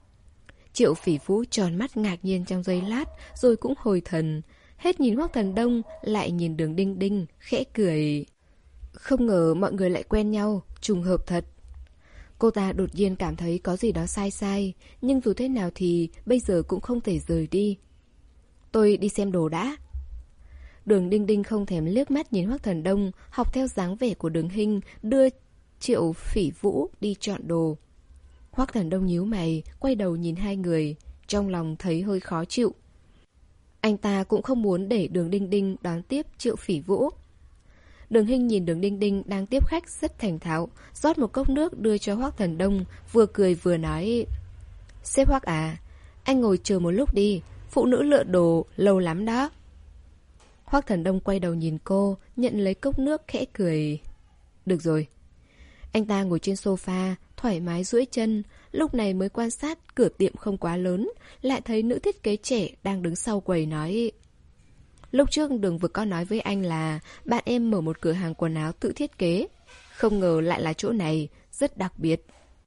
Triệu Phỉ Vũ tròn mắt ngạc nhiên trong giây lát, rồi cũng hồi thần. Hết nhìn Hoắc Thần Đông, lại nhìn Đường Đinh Đinh, khẽ cười: Không ngờ mọi người lại quen nhau, trùng hợp thật. Cô ta đột nhiên cảm thấy có gì đó sai sai, nhưng dù thế nào thì bây giờ cũng không thể rời đi. Tôi đi xem đồ đã. Đường Đinh Đinh không thèm liếc mắt nhìn Hoắc Thần Đông, học theo dáng vẻ của Đường Hinh, đưa Triệu Phỉ Vũ đi chọn đồ. Hoắc Thần Đông nhíu mày, quay đầu nhìn hai người, trong lòng thấy hơi khó chịu. Anh ta cũng không muốn để Đường Đinh Đinh đón tiếp Triệu Phỉ Vũ. Đường Hinh nhìn Đường Đinh Đinh đang tiếp khách rất thành thạo, rót một cốc nước đưa cho Hoắc Thần Đông, vừa cười vừa nói: Sếp Hoắc à, anh ngồi chờ một lúc đi, phụ nữ lựa đồ lâu lắm đó. Hoắc Thần Đông quay đầu nhìn cô, nhận lấy cốc nước khẽ cười. Được rồi. Anh ta ngồi trên sofa, thoải mái duỗi chân, lúc này mới quan sát cửa tiệm không quá lớn, lại thấy nữ thiết kế trẻ đang đứng sau quầy nói: Lúc trước Đường Vực có nói với anh là bạn em mở một cửa hàng quần áo tự thiết kế, không ngờ lại là chỗ này, rất đặc biệt.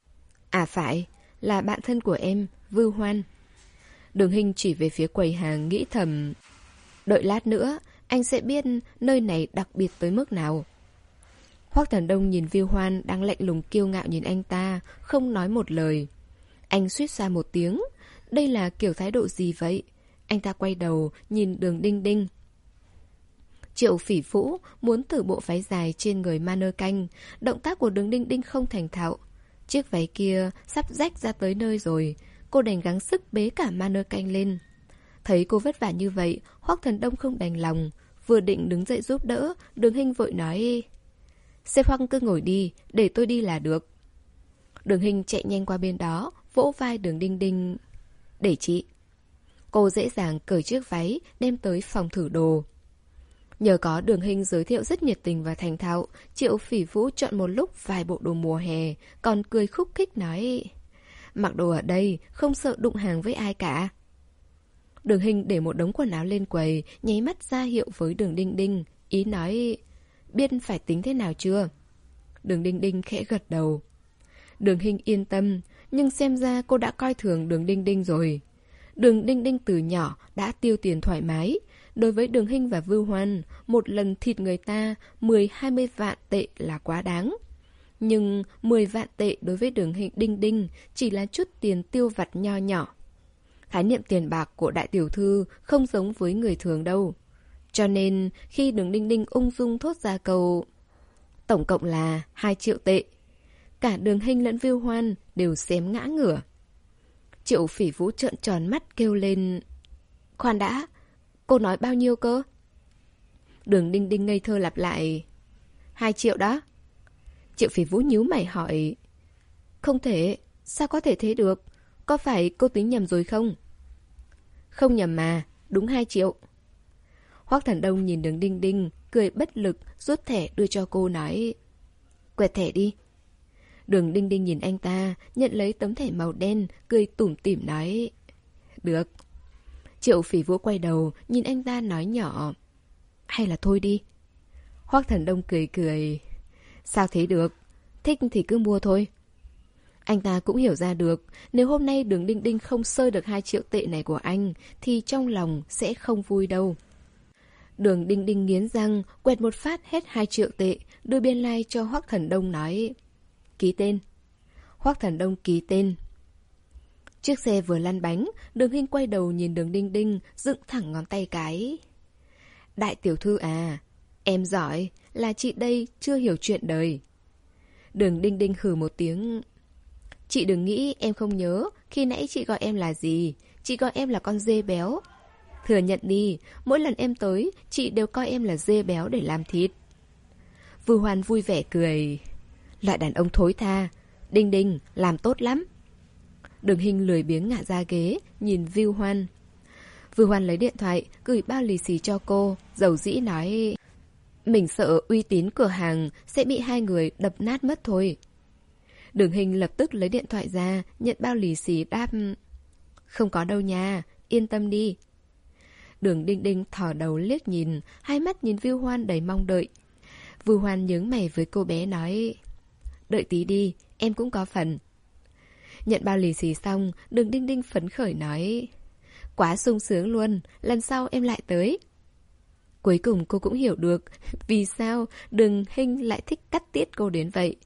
À phải, là bạn thân của em, Vưu Hoan. Đường Hinh chỉ về phía quầy hàng nghĩ thầm: Đợi lát nữa, anh sẽ biết nơi này đặc biệt tới mức nào. Hoắc Thần Đông nhìn Vưu Hoan đang lạnh lùng kiêu ngạo nhìn anh ta, không nói một lời. Anh suýt xa một tiếng. Đây là kiểu thái độ gì vậy? Anh ta quay đầu nhìn Đường Đinh Đinh. Triệu Phỉ Vũ muốn thử bộ váy dài trên người mannequin. Động tác của Đường Đinh Đinh không thành thạo. Chiếc váy kia sắp rách ra tới nơi rồi. Cô đành gắng sức bế cả mannequin lên. Thấy cô vất vả như vậy, Hoắc Thần Đông không đành lòng. Vừa định đứng dậy giúp đỡ, Đường Hinh vội nói: Sếp Hoắc cứ ngồi đi, để tôi đi là được. Đường Hinh chạy nhanh qua bên đó, vỗ vai Đường Đinh Đinh. Để chị. Cô dễ dàng cởi chiếc váy, đem tới phòng thử đồ. Nhờ có Đường Hinh giới thiệu rất nhiệt tình và thành thạo, Triệu Phỉ Vũ chọn một lúc vài bộ đồ mùa hè, còn cười khúc khích nói: Mặc đồ ở đây, không sợ đụng hàng với ai cả. Đường Hinh để một đống quần áo lên quầy, nháy mắt ra hiệu với Đường Đinh Đinh, ý nói: Biết phải tính thế nào chưa? Đường Đinh Đinh khẽ gật đầu. Đường Hinh yên tâm, nhưng xem ra cô đã coi thường Đường Đinh Đinh rồi. Đường Đinh Đinh từ nhỏ đã tiêu tiền thoải mái. Đối với Đường Hinh và Vưu Hoan, một lần thịt người ta mười hai mươi vạn tệ là quá đáng. Nhưng mười vạn tệ đối với Đường Hinh Đinh Đinh chỉ là chút tiền tiêu vặt nho nhỏ. Khái niệm tiền bạc của đại tiểu thư không giống với người thường đâu. Cho nên khi Đường Đinh Đinh ung dung thốt ra câu tổng cộng là hai triệu tệ, cả Đường Hinh lẫn Vưu Hoan đều xém ngã ngửa. Triệu Phỉ Vũ trợn tròn mắt kêu lên: Khoan đã, cô nói bao nhiêu cơ? Đường Đinh Đinh ngây thơ lặp lại: Hai triệu đó. Triệu Phỉ Vũ nhíu mày hỏi: Không thể, sao có thể thế được? Có phải cô tính nhầm rồi không? Không nhầm mà, đúng hai triệu. Hoắc Thần Đông nhìn Đường Đinh Đinh, cười bất lực, rút thẻ đưa cho cô nói: Quẹt thẻ đi. Đường Đinh Đinh nhìn anh ta, nhận lấy tấm thẻ màu đen, cười tủm tỉm nói: Được. Triệu Phỉ Vũ quay đầu, nhìn anh ta nói nhỏ: Hay là thôi đi. Hoắc Thần Đông cười cười: Sao thế được? Thích thì cứ mua thôi. Anh ta cũng hiểu ra được, nếu hôm nay Đường Đinh Đinh không sơi được hai triệu tệ này của anh, thì trong lòng sẽ không vui đâu. Đường Đinh Đinh nghiến răng, quẹt một phát hết hai triệu tệ, đưa biên lai cho Hoắc Thần Đông nói: Ký tên. Hoắc Thần Đông ký tên. Chiếc xe vừa lăn bánh, Đường Hinh quay đầu nhìn Đường Đinh Đinh, dựng thẳng ngón tay cái. Đại tiểu thư à, em giỏi, là chị đây chưa hiểu chuyện đời. Đường Đinh Đinh hừ một tiếng. Chị đừng nghĩ em không nhớ, khi nãy chị gọi em là gì, chị gọi em là con dê béo. Thừa nhận đi, mỗi lần em tới, chị đều coi em là dê béo để làm thịt. Vưu Hoan vui vẻ cười. Loại đàn ông thối tha, Đinh Đinh, làm tốt lắm. Đường Hinh lười biếng ngả ra ghế, nhìn Vưu Hoan. Vưu Hoan lấy điện thoại, gửi bao lì xì cho cô, dầu dĩ nói: Mình sợ uy tín cửa hàng sẽ bị hai người đập nát mất thôi. Đường Hinh lập tức lấy điện thoại ra, nhận bao lì xì đáp: Không có đâu nha, yên tâm đi. Đường Đinh Đinh thò đầu liếc nhìn, hai mắt nhìn Vưu Hoan đầy mong đợi. Vưu Hoan nhướng mày với cô bé nói: Đợi tí đi, em cũng có phần. Nhận bao lì xì xong, Đường Đinh Đinh phấn khởi nói: Quá sung sướng luôn, lần sau em lại tới. Cuối cùng cô cũng hiểu được vì sao Đường Hinh lại thích cắt tiết cô đến vậy.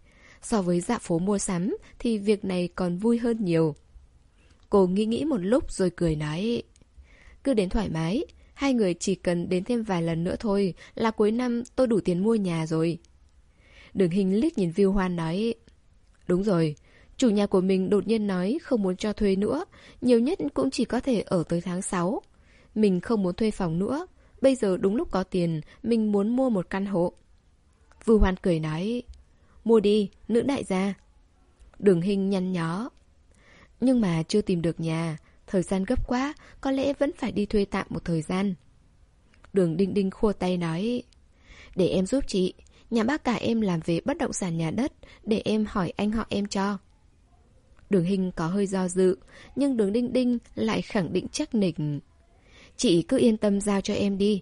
So với dạo phố mua sắm thì việc này còn vui hơn nhiều. Cô nghĩ nghĩ một lúc rồi cười nói, cứ đến thoải mái, hai người chỉ cần đến thêm vài lần nữa thôi là cuối năm tôi đủ tiền mua nhà rồi. Đường Hình liếc nhìn Viu Hoan nói, đúng rồi, chủ nhà của mình đột nhiên nói không muốn cho thuê nữa, nhiều nhất cũng chỉ có thể ở tới tháng sáu. Mình không muốn thuê phòng nữa, bây giờ đúng lúc có tiền, mình muốn mua một căn hộ. Viu Hoan cười nói, mua đi, nữ đại gia. Đường Hình nhăn nhó, nhưng mà chưa tìm được nhà, thời gian gấp quá, có lẽ vẫn phải đi thuê tạm một thời gian. Đường Đinh Đinh khua tay nói, để em giúp chị, nhà bác cả em làm về bất động sản nhà đất, để em hỏi anh họ em cho. Đường Hình có hơi do dự, nhưng Đường Đinh Đinh lại khẳng định chắc nịch, chị cứ yên tâm giao cho em đi.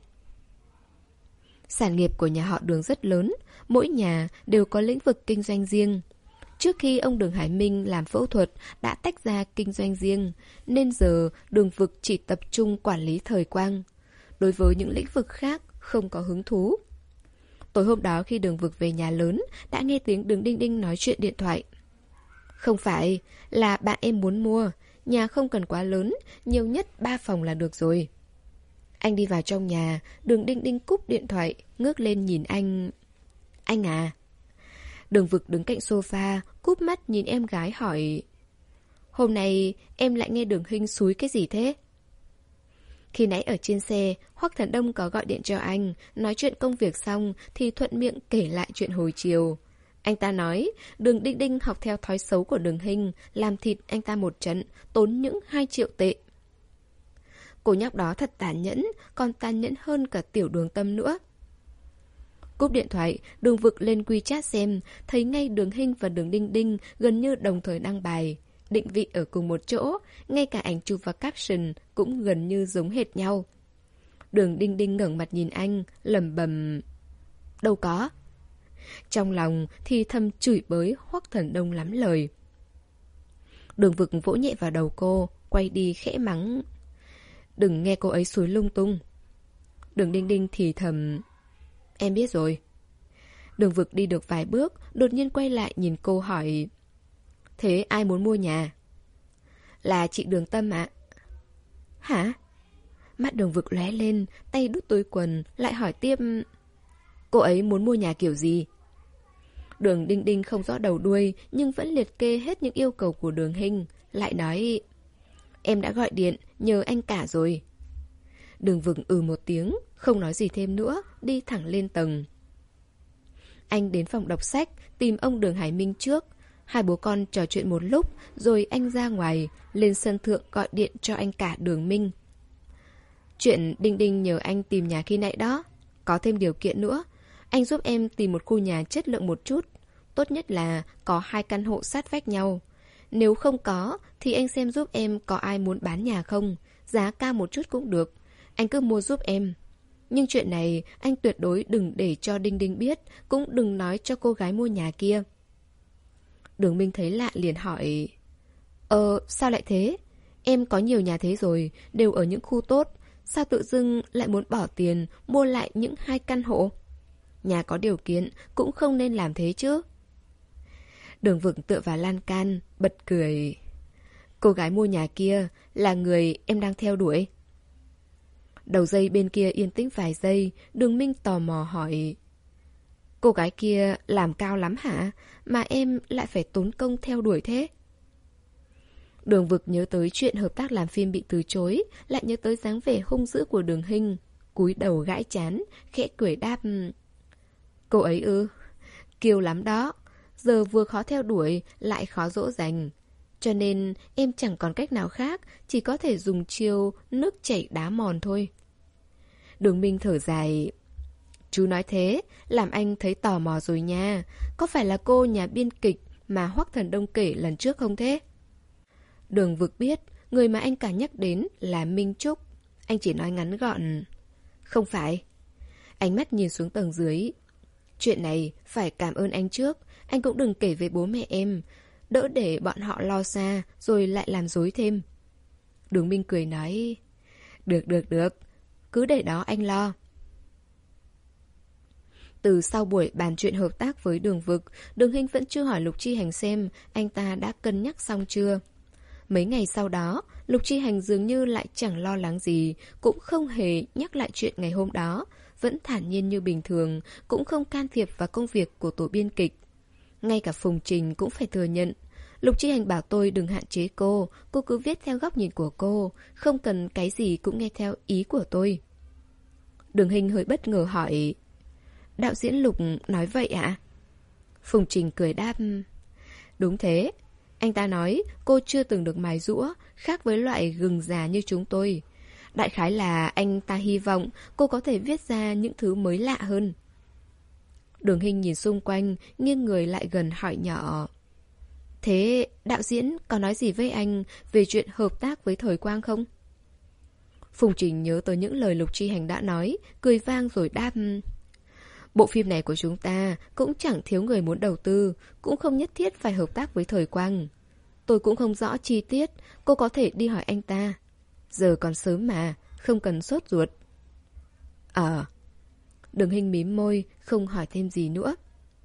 Sản nghiệp của nhà họ Đường rất lớn, mỗi nhà đều có lĩnh vực kinh doanh riêng. Trước khi ông Đường Hải Minh làm phẫu thuật đã tách ra kinh doanh riêng, nên giờ Đường Vực chỉ tập trung quản lý thời quang. Đối với những lĩnh vực khác không có hứng thú. Tối hôm đó khi Đường Vực về nhà lớn, đã nghe tiếng Đường Đinh Đinh nói chuyện điện thoại. Không phải, là bạn em muốn mua, nhà không cần quá lớn, nhiều nhất ba phòng là được rồi. Anh đi vào trong nhà, Đường Đinh Đinh cúp điện thoại, ngước lên nhìn anh. Anh à? Đường Vực đứng cạnh sofa, cúp mắt nhìn em gái hỏi, hôm nay em lại nghe Đường Hình xúi cái gì thế? Khi nãy ở trên xe, Hoắc Thần Đông có gọi điện cho anh, nói chuyện công việc xong thì thuận miệng kể lại chuyện hồi chiều. Anh ta nói, Đường Đinh Đinh học theo thói xấu của Đường Hình, làm thịt anh ta một trận, tốn những hai triệu tệ. Cô nhóc đó thật tàn nhẫn, còn tàn nhẫn hơn cả tiểu Đường Tâm nữa. Cúp điện thoại, Đường Vực lên WeChat xem, thấy ngay Đường Hình và Đường Đinh Đinh gần như đồng thời đăng bài. Định vị ở cùng một chỗ, ngay cả ảnh chụp và caption cũng gần như giống hệt nhau. Đường Đinh Đinh ngẩng mặt nhìn anh, lẩm bẩm, đâu có. Trong lòng thì thầm chửi bới Hoắc Thần Đông lắm lời. Đường Vực vỗ nhẹ vào đầu cô, quay đi khẽ mắng, đừng nghe cô ấy xúi lung tung. Đường Đinh Đinh thì thầm, em biết rồi. Đường Vực đi được vài bước, đột nhiên quay lại nhìn cô hỏi, thế ai muốn mua nhà? Là chị Đường Tâm ạ. Hả? Mắt Đường Vực lóe lên, tay đút túi quần, lại hỏi tiếp, cô ấy muốn mua nhà kiểu gì? Đường Đinh Đinh không rõ đầu đuôi, nhưng vẫn liệt kê hết những yêu cầu của Đường Hình, lại nói, em đã gọi điện, nhờ anh cả rồi. Đường Vực ừ một tiếng, không nói gì thêm nữa, đi thẳng lên tầng. Anh đến phòng đọc sách, tìm ông Đường Hải Minh trước. Hai bố con trò chuyện một lúc, rồi anh ra ngoài, lên sân thượng gọi điện cho anh cả Đường Minh. Chuyện Đinh Đinh nhờ anh tìm nhà khi nãy đó, có thêm điều kiện nữa. Anh giúp em tìm một khu nhà chất lượng một chút. Tốt nhất là có hai căn hộ sát vách nhau. Nếu không có, thì anh xem giúp em có ai muốn bán nhà không. Giá cao một chút cũng được. Anh cứ mua giúp em. Nhưng chuyện này anh tuyệt đối đừng để cho Đinh Đinh biết, cũng đừng nói cho cô gái mua nhà kia. Đường Minh thấy lạ liền hỏi, Ờ, sao lại thế? Em có nhiều nhà thế rồi, đều ở những khu tốt. Sao tự dưng lại muốn bỏ tiền mua lại những hai căn hộ? Nhà có điều kiện cũng không nên làm thế chứ. Đường Vực tựa vào lan can, bật cười. Cô gái mua nhà kia là người em đang theo đuổi. Đầu dây bên kia yên tĩnh vài giây, Đường Minh tò mò hỏi, cô gái kia làm cao lắm hả? Mà em lại phải tốn công theo đuổi thế? Đường Vực nhớ tới chuyện hợp tác làm phim bị từ chối, lại nhớ tới dáng vẻ hung dữ của Đường Hình, cúi đầu gãi chán, khẽ cười đáp, cô ấy ư? Kiêu lắm đó. Giờ vừa khó theo đuổi, lại khó dỗ dành. Cho nên em chẳng còn cách nào khác, chỉ có thể dùng chiêu nước chảy đá mòn thôi. Đường Minh thở dài. Chú nói thế, làm anh thấy tò mò rồi nha. Có phải là cô nhà biên kịch mà Hoắc Thần Đông kể lần trước không thế? Đường Vực biết, người mà anh cả nhắc đến là Minh Trúc. Anh chỉ nói ngắn gọn, không phải. Ánh mắt nhìn xuống tầng dưới. Chuyện này phải cảm ơn anh trước. Anh cũng đừng kể với bố mẹ em, đỡ để bọn họ lo xa rồi lại làm rối thêm. Đường Minh cười nói, được được được, cứ để đó anh lo. Từ sau buổi bàn chuyện hợp tác với Đường Vực, Đường Hinh vẫn chưa hỏi Lục Chi Hành xem anh ta đã cân nhắc xong chưa. Mấy ngày sau đó, Lục Chi Hành dường như lại chẳng lo lắng gì, cũng không hề nhắc lại chuyện ngày hôm đó, vẫn thản nhiên như bình thường, cũng không can thiệp vào công việc của tổ biên kịch. Ngay cả Phùng Trình cũng phải thừa nhận, Lục Chi Hành bảo tôi đừng hạn chế cô, cô cứ viết theo góc nhìn của cô, không cần cái gì cũng nghe theo ý của tôi. Đường Hinh hơi bất ngờ hỏi, đạo diễn Lục nói vậy ạ? À? Phùng Trình cười đáp, đúng thế. Anh ta nói cô chưa từng được mài giũa, khác với loại gừng già như chúng tôi. Đại khái là anh ta hy vọng cô có thể viết ra những thứ mới lạ hơn. Đường Hinh nhìn xung quanh, nghiêng người lại gần hỏi nhỏ, thế đạo diễn có nói gì với anh về chuyện hợp tác với Thời Quang không? Phùng Trình nhớ tới những lời Lục Chi Hành đã nói, cười vang rồi đáp, bộ phim này của chúng ta cũng chẳng thiếu người muốn đầu tư, cũng không nhất thiết phải hợp tác với Thời Quang. Tôi cũng không rõ chi tiết, cô có thể đi hỏi anh ta. Giờ còn sớm mà, không cần sốt ruột. Ờ. Đường Hinh mím môi, không hỏi thêm gì nữa.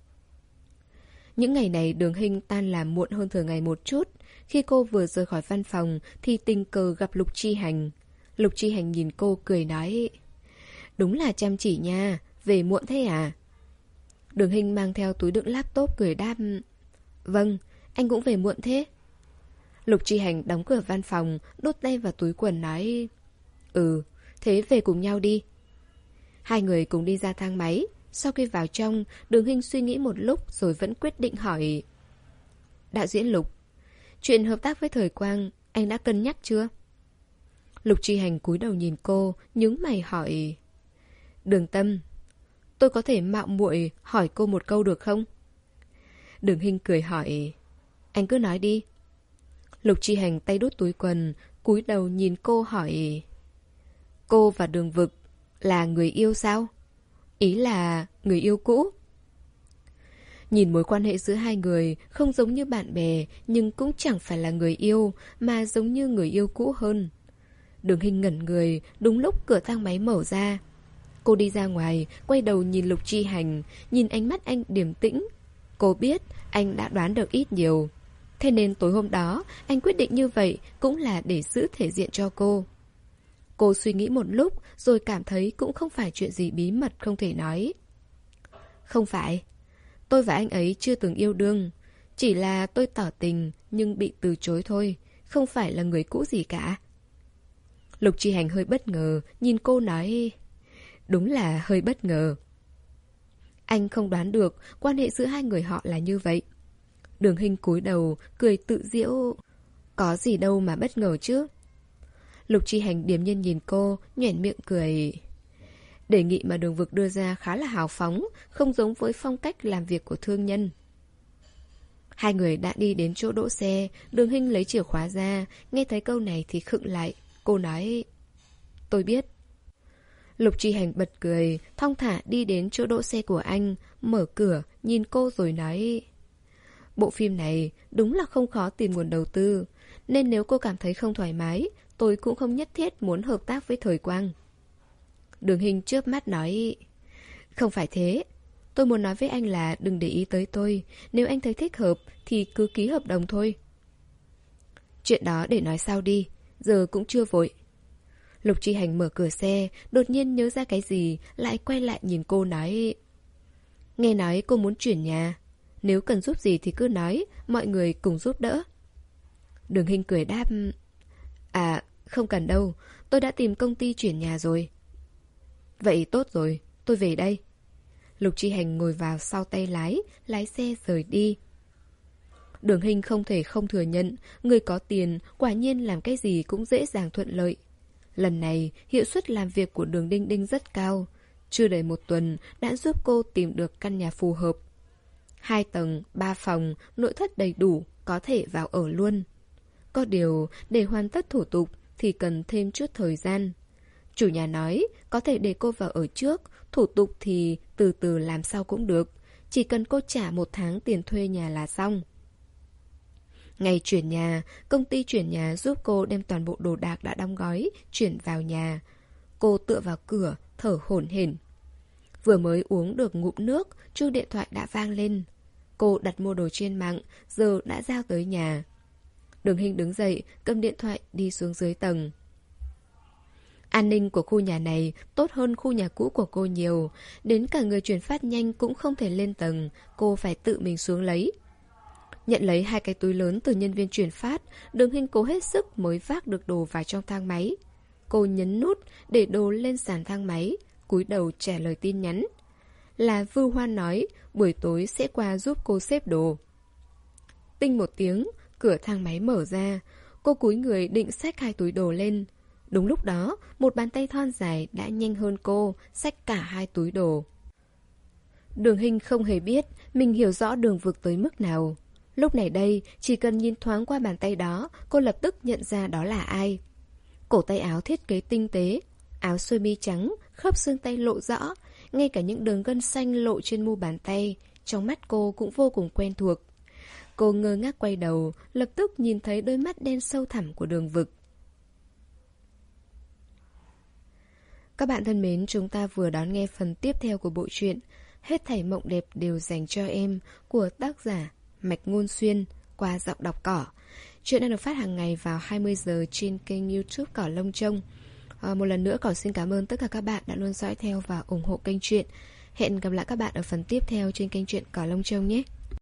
Những ngày này Đường Hinh tan làm muộn hơn thường ngày một chút. Khi cô vừa rời khỏi văn phòng thì tình cờ gặp Lục Chi Hành. Lục Chi Hành nhìn cô cười nói, đúng là chăm chỉ nha, về muộn thế à? Đường Hinh mang theo túi đựng laptop cười đáp, vâng, anh cũng về muộn thế. Lục Chi Hành đóng cửa văn phòng, đút tay vào túi quần nói, ừ, thế về cùng nhau đi. Hai người cùng đi ra thang máy. Sau khi vào trong, Đường Hinh suy nghĩ một lúc rồi vẫn quyết định hỏi, đạo diễn Lục, chuyện hợp tác với Thời Quang anh đã cân nhắc chưa? Lục Chi Hành cúi đầu nhìn cô, nhướng mày hỏi, Đường Tâm, tôi có thể mạo muội hỏi cô một câu được không? Đường Hinh cười hỏi, anh cứ nói đi. Lục Chi Hành tay đút túi quần, cúi đầu nhìn cô hỏi, cô và Đường Vực là người yêu sao? Ý là người yêu cũ. Nhìn mối quan hệ giữa hai người không giống như bạn bè, nhưng cũng chẳng phải là người yêu, mà giống như người yêu cũ hơn. Đường Hinh ngẩn người, đúng lúc cửa thang máy mở ra. Cô đi ra ngoài, quay đầu nhìn Lục Chi Hành, nhìn ánh mắt anh điềm tĩnh. Cô biết anh đã đoán được ít nhiều. Thế nên tối hôm đó, anh quyết định như vậy cũng là để giữ thể diện cho cô. Cô suy nghĩ một lúc rồi cảm thấy cũng không phải chuyện gì bí mật không thể nói. Không phải. Tôi và anh ấy chưa từng yêu đương. Chỉ là tôi tỏ tình nhưng bị từ chối thôi. Không phải là người cũ gì cả. Lục Chi Hành hơi bất ngờ, nhìn cô nói, đúng là hơi bất ngờ. Anh không đoán được quan hệ giữa hai người họ là như vậy. Đường Hinh cúi đầu, cười tự giễu, có gì đâu mà bất ngờ chứ. Lục Chi Hành điềm nhiên nhìn cô, nhoẻn miệng cười. Đề nghị mà Đường Vực đưa ra khá là hào phóng, không giống với phong cách làm việc của thương nhân. Hai người đã đi đến chỗ đỗ xe, Đường Hinh lấy chìa khóa ra, nghe thấy câu này thì khựng lại. Cô nói, tôi biết. Lục Chi Hành bật cười, thong thả đi đến chỗ đỗ xe của anh, mở cửa, nhìn cô rồi nói, bộ phim này đúng là không khó tìm nguồn đầu tư, nên nếu cô cảm thấy không thoải mái, tôi cũng không nhất thiết muốn hợp tác với Thời Quang. Đường Hinh chớp mắt nói, không phải thế. Tôi muốn nói với anh là đừng để ý tới tôi. Nếu anh thấy thích hợp thì cứ ký hợp đồng thôi. Chuyện đó để nói sau đi, giờ cũng chưa vội. Lục Chi Hành mở cửa xe, đột nhiên nhớ ra cái gì, lại quay lại nhìn cô nói, nghe nói cô muốn chuyển nhà. Nếu cần giúp gì thì cứ nói, mọi người cùng giúp đỡ. Đường Hinh cười đáp, à, không cần đâu, tôi đã tìm công ty chuyển nhà rồi. Vậy tốt rồi, tôi về đây. Lục Chi Hành ngồi vào sau tay lái, lái xe rời đi. Đường Hinh không thể không thừa nhận, người có tiền quả nhiên làm cái gì cũng dễ dàng thuận lợi. Lần này, hiệu suất làm việc của Đường Đinh Đinh rất cao. Chưa đầy một tuần đã giúp cô tìm được căn nhà phù hợp. Hai tầng, ba phòng, nội thất đầy đủ, có thể vào ở luôn. Có điều, để hoàn tất thủ tục thì cần thêm chút thời gian. Chủ nhà nói có thể để cô vào ở trước, thủ tục thì từ từ làm sau cũng được. Chỉ cần cô trả một tháng tiền thuê nhà là xong. Ngày chuyển nhà, công ty chuyển nhà giúp cô đem toàn bộ đồ đạc đã đóng gói chuyển vào nhà. Cô tựa vào cửa, thở hổn hển. Vừa mới uống được ngụm nước, chuông điện thoại đã vang lên. Cô đặt mua đồ trên mạng, giờ đã giao tới nhà. Đường Hinh đứng dậy, cầm điện thoại đi xuống dưới tầng. An ninh của khu nhà này tốt hơn khu nhà cũ của cô nhiều. Đến cả người chuyển phát nhanh cũng không thể lên tầng, cô phải tự mình xuống lấy. Nhận lấy hai cái túi lớn từ nhân viên chuyển phát, Đường Hinh cố hết sức mới vác được đồ vào trong thang máy. Cô nhấn nút để đồ lên sàn thang máy, cúi đầu trả lời tin nhắn. Là Vưu Hoan nói buổi tối sẽ qua giúp cô xếp đồ. Tinh một tiếng, cửa thang máy mở ra. Cô cúi người định xách hai túi đồ lên. Đúng lúc đó, một bàn tay thon dài đã nhanh hơn cô, xách cả hai túi đồ. Đường Hinh không hề biết mình hiểu rõ Đường Vực tới mức nào. Lúc này đây, chỉ cần nhìn thoáng qua bàn tay đó, cô lập tức nhận ra đó là ai. Cổ tay áo thiết kế tinh tế, áo sơ mi trắng, khớp xương tay lộ rõ, ngay cả những đường gân xanh lộ trên mu bàn tay, trong mắt cô cũng vô cùng quen thuộc. Cô ngơ ngác quay đầu, lập tức nhìn thấy đôi mắt đen sâu thẳm của Đường Vực. Các bạn thân mến, chúng ta vừa đón nghe phần tiếp theo của bộ truyện Hết thảy mộng đẹp đều dành cho em của tác giả Mạch Ngôn Xuyên qua giọng đọc Cỏ. Chuyện đang được phát hàng ngày vào hai mươi giờ trên kênh YouTube Cỏ Lông Trông. À, một lần nữa Cỏ xin cảm ơn tất cả các bạn đã luôn dõi theo và ủng hộ kênh truyện. Hẹn gặp lại các bạn ở phần tiếp theo trên kênh truyện Cỏ Lông Trông nhé.